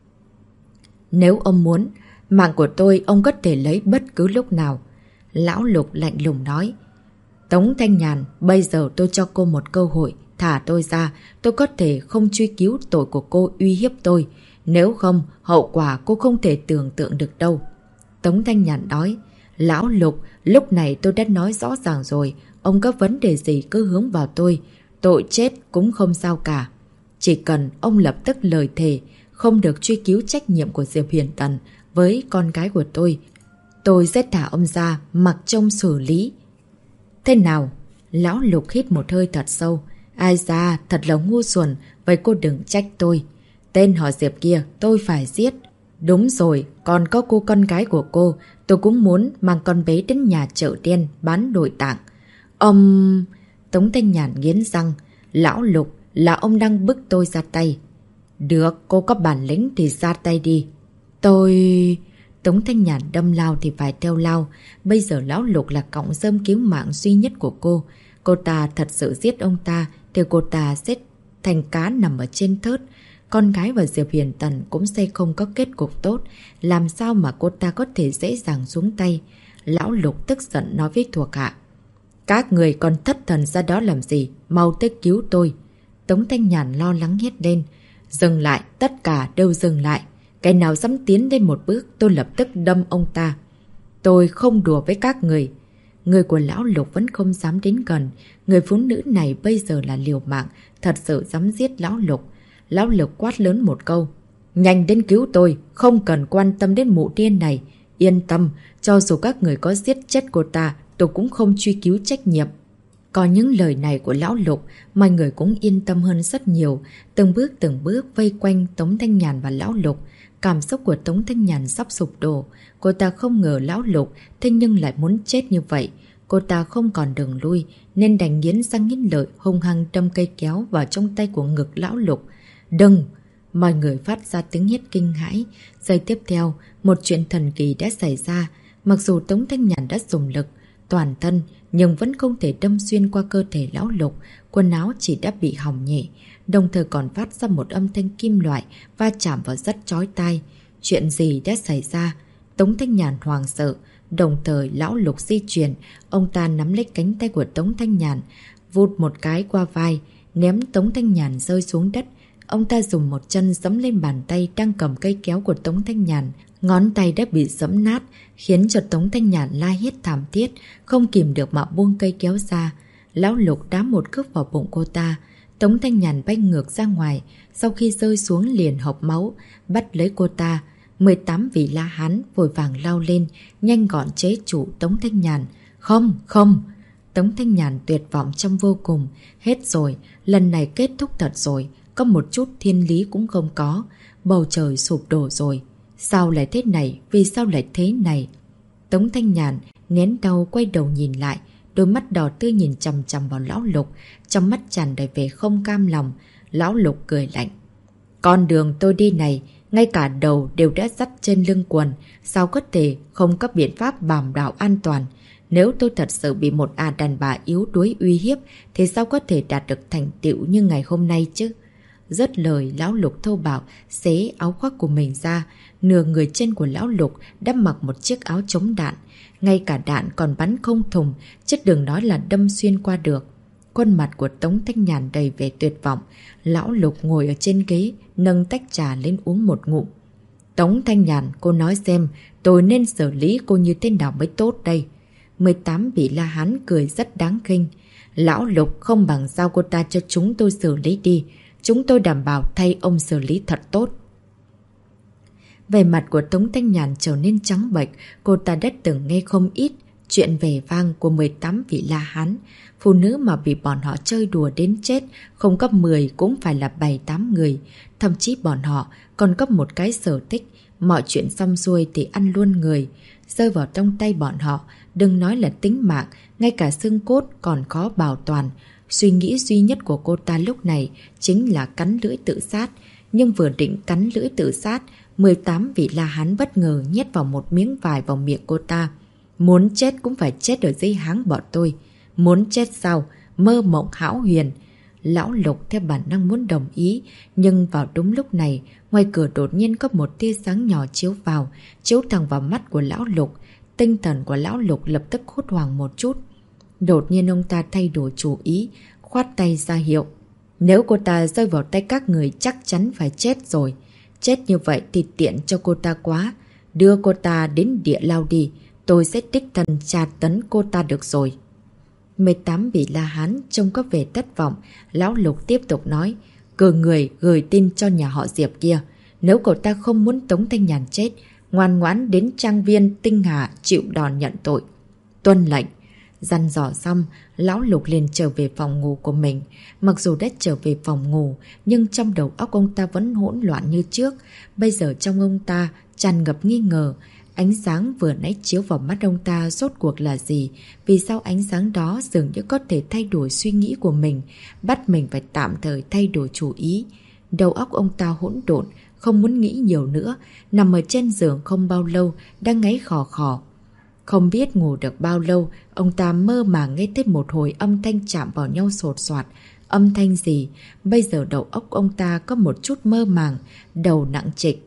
Nếu ông muốn, mạng của tôi ông có thể lấy bất cứ lúc nào. Lão Lục lạnh lùng nói: Tống Thanh Nhàn, bây giờ tôi cho cô một cơ hội, thả tôi ra, tôi có thể không truy cứu tội của cô uy hiếp tôi. Nếu không, hậu quả cô không thể tưởng tượng được đâu. Tống Thanh Nhàn nói: Lão Lục, lúc này tôi đã nói rõ ràng rồi, ông có vấn đề gì cứ hướng vào tôi, tội chết cũng không sao cả. Chỉ cần ông lập tức lời thề, không được truy cứu trách nhiệm của Diệp Huyền Tần với con gái của tôi sẽ thả ông ra, mặc trông xử lý. Thế nào? Lão Lục hít một hơi thật sâu. Ai da, thật là ngu xuẩn, vậy cô đừng trách tôi. Tên họ Diệp kia tôi phải giết. Đúng rồi, còn có cô con gái của cô, tôi cũng muốn mang con bé đến nhà chợ đen bán nội tạng. Ông... Tống Thanh Nhàn nghiến răng. Lão Lục, là ông đang bức tôi ra tay. Được, cô có bản lĩnh thì ra tay đi. Tống Thanh Nhàn đâm lao thì phải theo lao. Bây giờ Lão Lục là cọng rơm cứu mạng duy nhất của cô. Cô ta thật sự giết ông ta thì cô ta sẽ thành cá nằm ở trên thớt. Con gái và Diệp Huyền Tần cũng sẽ không có kết cục tốt. Làm sao mà cô ta có thể dễ dàng xuống tay? Lão Lục tức giận nói với thuộc hạ. Các người còn thất thần ra đó làm gì? Mau tới cứu tôi. Tống Thanh Nhàn lo lắng hét lên. Dừng lại, tất cả đều dừng lại. Cái nào dám tiến lên một bước tôi lập tức đâm ông ta. Tôi không đùa với các người. Người của Lão Lục vẫn không dám đến gần. Người phụ nữ này bây giờ là liều mạng, thật sự dám giết Lão Lục. Lão Lục quát lớn một câu. Nhanh đến cứu tôi, không cần quan tâm đến mụ điên này. Yên tâm, cho dù các người có giết chết cô ta, tôi cũng không truy cứu trách nhiệm. Có những lời này của Lão Lục, mọi người cũng yên tâm hơn rất nhiều. Từng bước vây quanh Tống Thanh Nhàn và Lão Lục. Cảm xúc của Tống Thanh Nhàn sắp sụp đổ. Cô ta không ngờ Lão Lục thế nhưng lại muốn chết như vậy. Cô ta không còn đường lui nên đành nghiến răng nghiến lợi hung hăng đâm cây kéo vào trong tay của ngực Lão Lục. Đừng! Mọi người phát ra tiếng hét kinh hãi. Giây tiếp theo, một chuyện thần kỳ đã xảy ra. Mặc dù Tống Thanh Nhàn đã dùng lực toàn thân nhưng vẫn không thể đâm xuyên qua cơ thể Lão Lục. Quần áo chỉ đã bị hỏng nhẹ, đồng thời còn phát ra một âm thanh kim loại va chạm vào rất chói tai. Chuyện gì đã xảy ra? Tống Thanh Nhàn hoảng sợ. Đồng thời Lão Lục di chuyển, ông ta nắm lấy cánh tay của Tống Thanh Nhàn, vụt một cái qua vai, ném Tống Thanh Nhàn rơi xuống đất. Ông ta dùng một chân giẫm lên bàn tay đang cầm cây kéo của Tống Thanh Nhàn. Ngón tay đã bị giẫm nát, khiến cho Tống Thanh Nhàn la hét thảm thiết, không kìm được mà buông cây kéo ra. Lão Lục đá một cước vào bụng cô ta. Tống Thanh Nhàn bay ngược ra ngoài, sau khi rơi xuống liền hộc máu, bắt lấy cô ta. 18 vị La Hán vội vàng lao lên, nhanh gọn chế trụ Tống Thanh Nhàn. Không, không! Tống Thanh Nhàn tuyệt vọng trong vô cùng. Hết rồi, lần này kết thúc thật rồi, có một chút thiên lý cũng không có. Bầu trời sụp đổ rồi. Sao lại thế này? Vì sao lại thế này? Tống Thanh Nhàn nén đau quay đầu nhìn lại, đôi mắt đỏ tươi nhìn chằm chằm vào Lão Lục, trong mắt tràn đầy vẻ không cam lòng. Lão Lục cười lạnh. Con đường tôi đi này, ngay cả đầu đều đã dắt trên lưng quần, sao có thể không có biện pháp bảo đảm an toàn? Nếu tôi thật sự bị một đàn bà yếu đuối uy hiếp, thì sao có thể đạt được thành tựu như ngày hôm nay chứ? Dứt lời, Lão Lục thô bạo xé áo khoác của mình ra. Nửa người trên của Lão Lục đã mặc một chiếc áo chống đạn, ngay cả đạn còn bắn không thùng, chứ đừng nói là đâm xuyên qua được. Khuôn mặt của Tống Thanh Nhàn đầy vẻ tuyệt vọng. Lão Lục ngồi ở trên ghế, nâng tách trà lên uống một ngụm. Tống Thanh Nhàn, cô nói xem tôi nên xử lý cô như thế nào mới tốt đây? 18 vị La Hán cười rất đáng khinh. Lão Lục, không bằng giao cô ta cho chúng tôi xử lý đi. Chúng tôi đảm bảo thay ông xử lý thật tốt. Vẻ mặt của Tống Thanh Nhàn trở nên trắng bệch. Cô ta đã từng nghe không ít chuyện vẻ vang của 18 vị La Hán. Phụ nữ mà bị bọn họ chơi đùa đến chết, không có 10 cũng phải là 7-8 người. Thậm chí bọn họ còn có một cái sở thích, mọi chuyện xong xuôi thì ăn luôn người. Rơi vào trong tay bọn họ, đừng nói là tính mạng, ngay cả xương cốt còn khó bảo toàn. Suy nghĩ duy nhất của cô ta lúc này chính là cắn lưỡi tự sát. Nhưng vừa định cắn lưỡi tự sát, 18 vị La Hán bất ngờ nhét vào một miếng vải vào miệng cô ta. Muốn chết cũng phải chết ở dưới háng bọn tôi. Muốn chết sao? Mơ mộng hão huyền. Lão Lục theo bản năng muốn đồng ý, nhưng vào đúng lúc này, ngoài cửa đột nhiên có một tia sáng nhỏ chiếu vào, chiếu thẳng vào mắt của Lão Lục. Tinh thần của Lão Lục lập tức hốt hoảng một chút. Đột nhiên ông ta thay đổi chủ ý, khoát tay ra hiệu. Nếu cô ta rơi vào tay các người chắc chắn phải chết rồi. Chết như vậy thì tiện cho cô ta quá. Đưa cô ta đến địa lao đi, tôi sẽ đích thân tra tấn cô ta được rồi. 18 vị La Hán trông có vẻ thất vọng. Lão Lục tiếp tục nói. Cử người gửi tin cho nhà họ Diệp kia. Nếu cậu ta không muốn Tống Thanh Nhàn chết, ngoan ngoãn đến trang viên Tinh Hà chịu đòn nhận tội. Tuân lệnh. Dặn dò xong, Lão Lục liền trở về phòng ngủ của mình. Mặc dù đã trở về phòng ngủ, nhưng trong đầu óc ông ta vẫn hỗn loạn như trước. Bây giờ trong ông ta tràn ngập nghi ngờ. Ánh sáng vừa nãy chiếu vào mắt ông ta rốt cuộc là gì? Vì sao ánh sáng đó dường như có thể thay đổi suy nghĩ của mình, bắt mình phải tạm thời thay đổi chủ ý? Đầu óc ông ta hỗn độn, không muốn nghĩ nhiều nữa, nằm ở trên giường không bao lâu, đang ngáy khò khò. Không biết ngủ được bao lâu, ông ta mơ màng nghe thấy một hồi âm thanh chạm vào nhau sột soạt. Âm thanh gì? Bây giờ đầu óc ông ta có một chút mơ màng, đầu nặng trịch.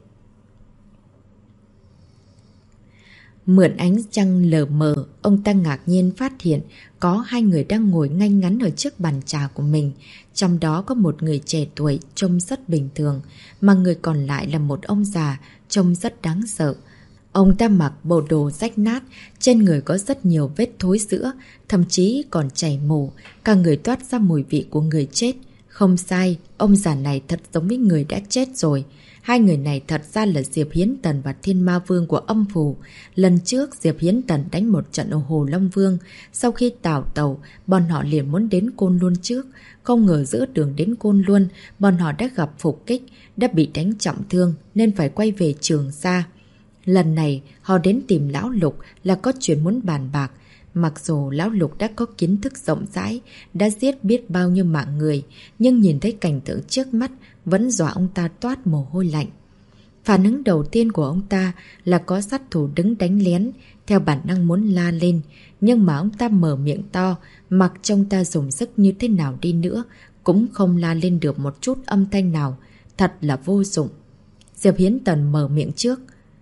Mượn ánh trăng lờ mờ, ông ta ngạc nhiên phát hiện có hai người đang ngồi ngay ngắn ở trước bàn trà của mình. Trong đó có một người trẻ tuổi trông rất bình thường, mà người còn lại là một ông già trông rất đáng sợ. Ông ta mặc bộ đồ rách nát, trên người có rất nhiều vết thối rữa, thậm chí còn chảy mủ, cả người toát ra mùi vị của người chết. Không sai, ông già này thật giống với người đã chết rồi. Hai người này thật ra là Diệp Hiến Tần và Thiên Ma Vương của âm phủ. Lần trước Diệp Hiến Tần đánh một trận ở Hồ Long Vương. Sau khi tào tàu, bọn họ liền muốn đến Côn Luân trước. Không ngờ giữa đường đến Côn Luân, bọn họ đã gặp phục kích, đã bị đánh trọng thương nên phải quay về Trường Sa. Lần này họ đến tìm Lão Lục là có chuyện muốn bàn bạc. Mặc dù Lão Lục đã có kiến thức rộng rãi, đã giết biết bao nhiêu mạng người, nhưng nhìn thấy cảnh tượng trước mắt vẫn dọa ông ta toát mồ hôi lạnh. Phản ứng đầu tiên của ông ta là có sát thủ đứng đánh lén, theo bản năng muốn la lên, nhưng mà ông ta mở miệng to, mặc trông ta dùng sức như thế nào đi nữa, cũng không la lên được một chút âm thanh nào, thật là vô dụng. Diệp Hiến Tần mở miệng trước.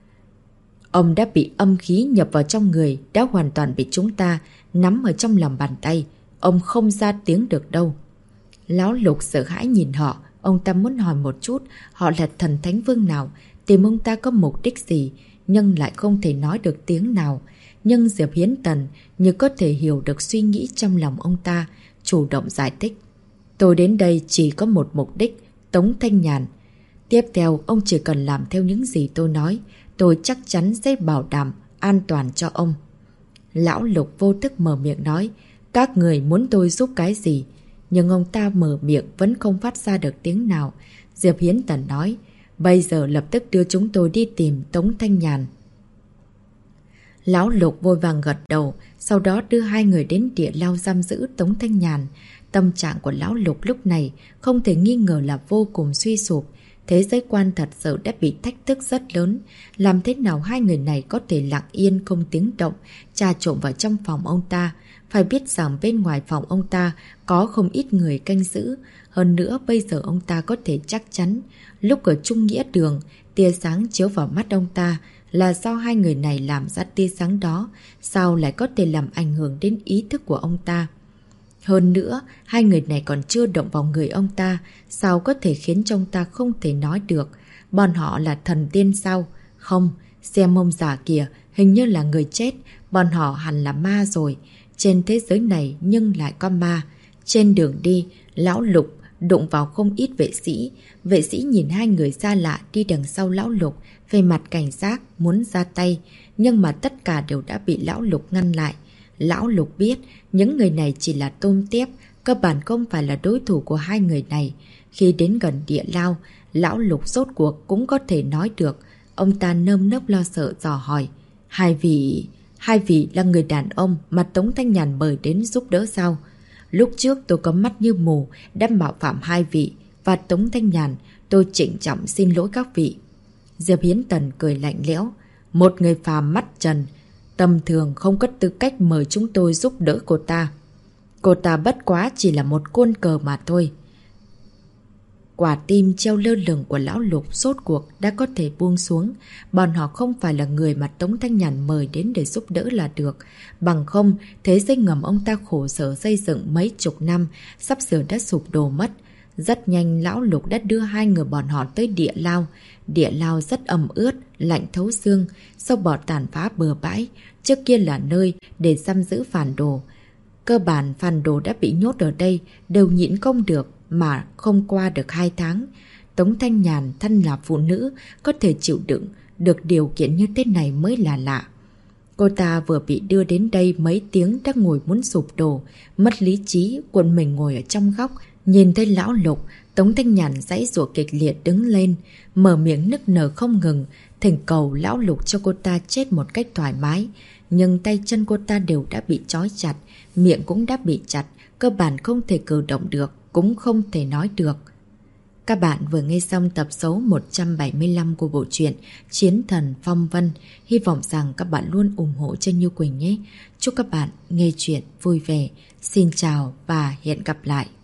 Ông đã bị âm khí nhập vào trong người, đã hoàn toàn bị chúng ta nắm ở trong lòng bàn tay. Ông không ra tiếng được đâu. Lão Lục sợ hãi nhìn họ, ông ta muốn hỏi một chút họ là thần thánh vương nào, tìm ông ta có mục đích gì, nhưng lại không thể nói được tiếng nào. Nhưng Diệp Hiến Tần như có thể hiểu được suy nghĩ trong lòng ông ta, chủ động giải thích. Tôi đến đây chỉ có một mục đích, Tống Thanh Nhàn. Tiếp theo, ông chỉ cần làm theo những gì tôi nói, tôi chắc chắn sẽ bảo đảm an toàn cho ông. Lão Lục vô thức mở miệng nói, các người muốn tôi giúp cái gì? Nhưng ông ta mở miệng vẫn không phát ra được tiếng nào. Diệp Hiến Tần nói, bây giờ lập tức đưa chúng tôi đi tìm Tống Thanh Nhàn. Lão Lục vội vàng gật đầu, sau đó đưa hai người đến địa lao giam giữ Tống Thanh Nhàn. Tâm trạng của Lão Lục lúc này không thể nghi ngờ là vô cùng suy sụp. Thế giới quan thật sự đã bị thách thức rất lớn. Làm thế nào hai người này có thể lặng yên không tiếng động trà trộn vào trong phòng ông ta? Phải biết rằng bên ngoài phòng ông ta có không ít người canh giữ. Hơn nữa bây giờ ông ta có thể chắc chắn lúc ở Trung Nghĩa Đường tia sáng chiếu vào mắt ông ta là do hai người này làm ra tia sáng đó. Sao lại có thể làm ảnh hưởng đến ý thức của ông ta? Hơn nữa, hai người này còn chưa động vào người ông ta, sao có thể khiến cho ông ta không thể nói được? Bọn họ là thần tiên sao? Không, xem ông già kìa, hình như là người chết, bọn họ hẳn là ma rồi. Trên thế giới này nhưng lại có ma. Trên đường đi, Lão Lục đụng vào không ít vệ sĩ. Vệ sĩ nhìn hai người xa lạ đi đằng sau Lão Lục, về mặt cảnh giác, muốn ra tay, nhưng mà tất cả đều đã bị Lão Lục ngăn lại. Lão Lục biết những người này chỉ là tôm tép, cơ bản không phải là đối thủ của hai người này. Khi đến gần địa lao, Lão Lục rốt cuộc cũng có thể nói được. Ông ta nơm nớp lo sợ dò hỏi. Hai vị là người đàn ông mà Tống Thanh Nhàn mời đến giúp đỡ sao? Lúc trước tôi có mắt như mù, đã mạo phạm hai vị và Tống Thanh Nhàn, tôi trịnh trọng xin lỗi các vị. Diệp Hiến Tần cười lạnh lẽo. Một người phàm mắt trần, tầm thường không có tư cách mời chúng tôi giúp đỡ cô ta. Cô ta bất quá chỉ là một côn cờ mà thôi. Quả tim treo lơ lửng của Lão Lục sốt cuộc đã có thể buông xuống. Bọn họ không phải là người mà Tống Thanh Nhàn mời đến để giúp đỡ là được. Bằng không, thế giới ngầm ông ta khổ sở xây dựng mấy chục năm, sắp sửa đã sụp đổ mất. Rất nhanh Lão Lục đã đưa hai người bọn họ tới địa lao. Địa lao rất ẩm ướt, lạnh thấu xương, sâu bọ tàn phá bừa bãi. Trước kia là nơi để giam giữ phản đồ. Cơ bản phản đồ đã bị nhốt ở đây, đều nhịn không được mà không qua được 2 tháng. Tống Thanh Nhàn thân là phụ nữ, có thể chịu đựng được điều kiện như thế này mới là lạ. Cô ta vừa bị đưa đến đây mấy tiếng đã ngồi muốn sụp đổ, mất lý trí, cuộn mình ngồi ở trong góc. Nhìn thấy Lão Lục, Tống Thanh Nhàn giãy giụa kịch liệt đứng lên, mở miệng nức nở không ngừng, thỉnh cầu Lão Lục cho cô ta chết một cách thoải mái. Nhưng tay chân cô ta đều đã bị trói chặt, miệng cũng đã bị chặt, cơ bản không thể cử động được, cũng không thể nói được. Các bạn vừa nghe xong tập số 175 của bộ truyện Chiến Thần Phong Vân. Hy vọng rằng các bạn luôn ủng hộ cho Như Quỳnh nhé. Chúc các bạn nghe chuyện vui vẻ. Xin chào và hẹn gặp lại.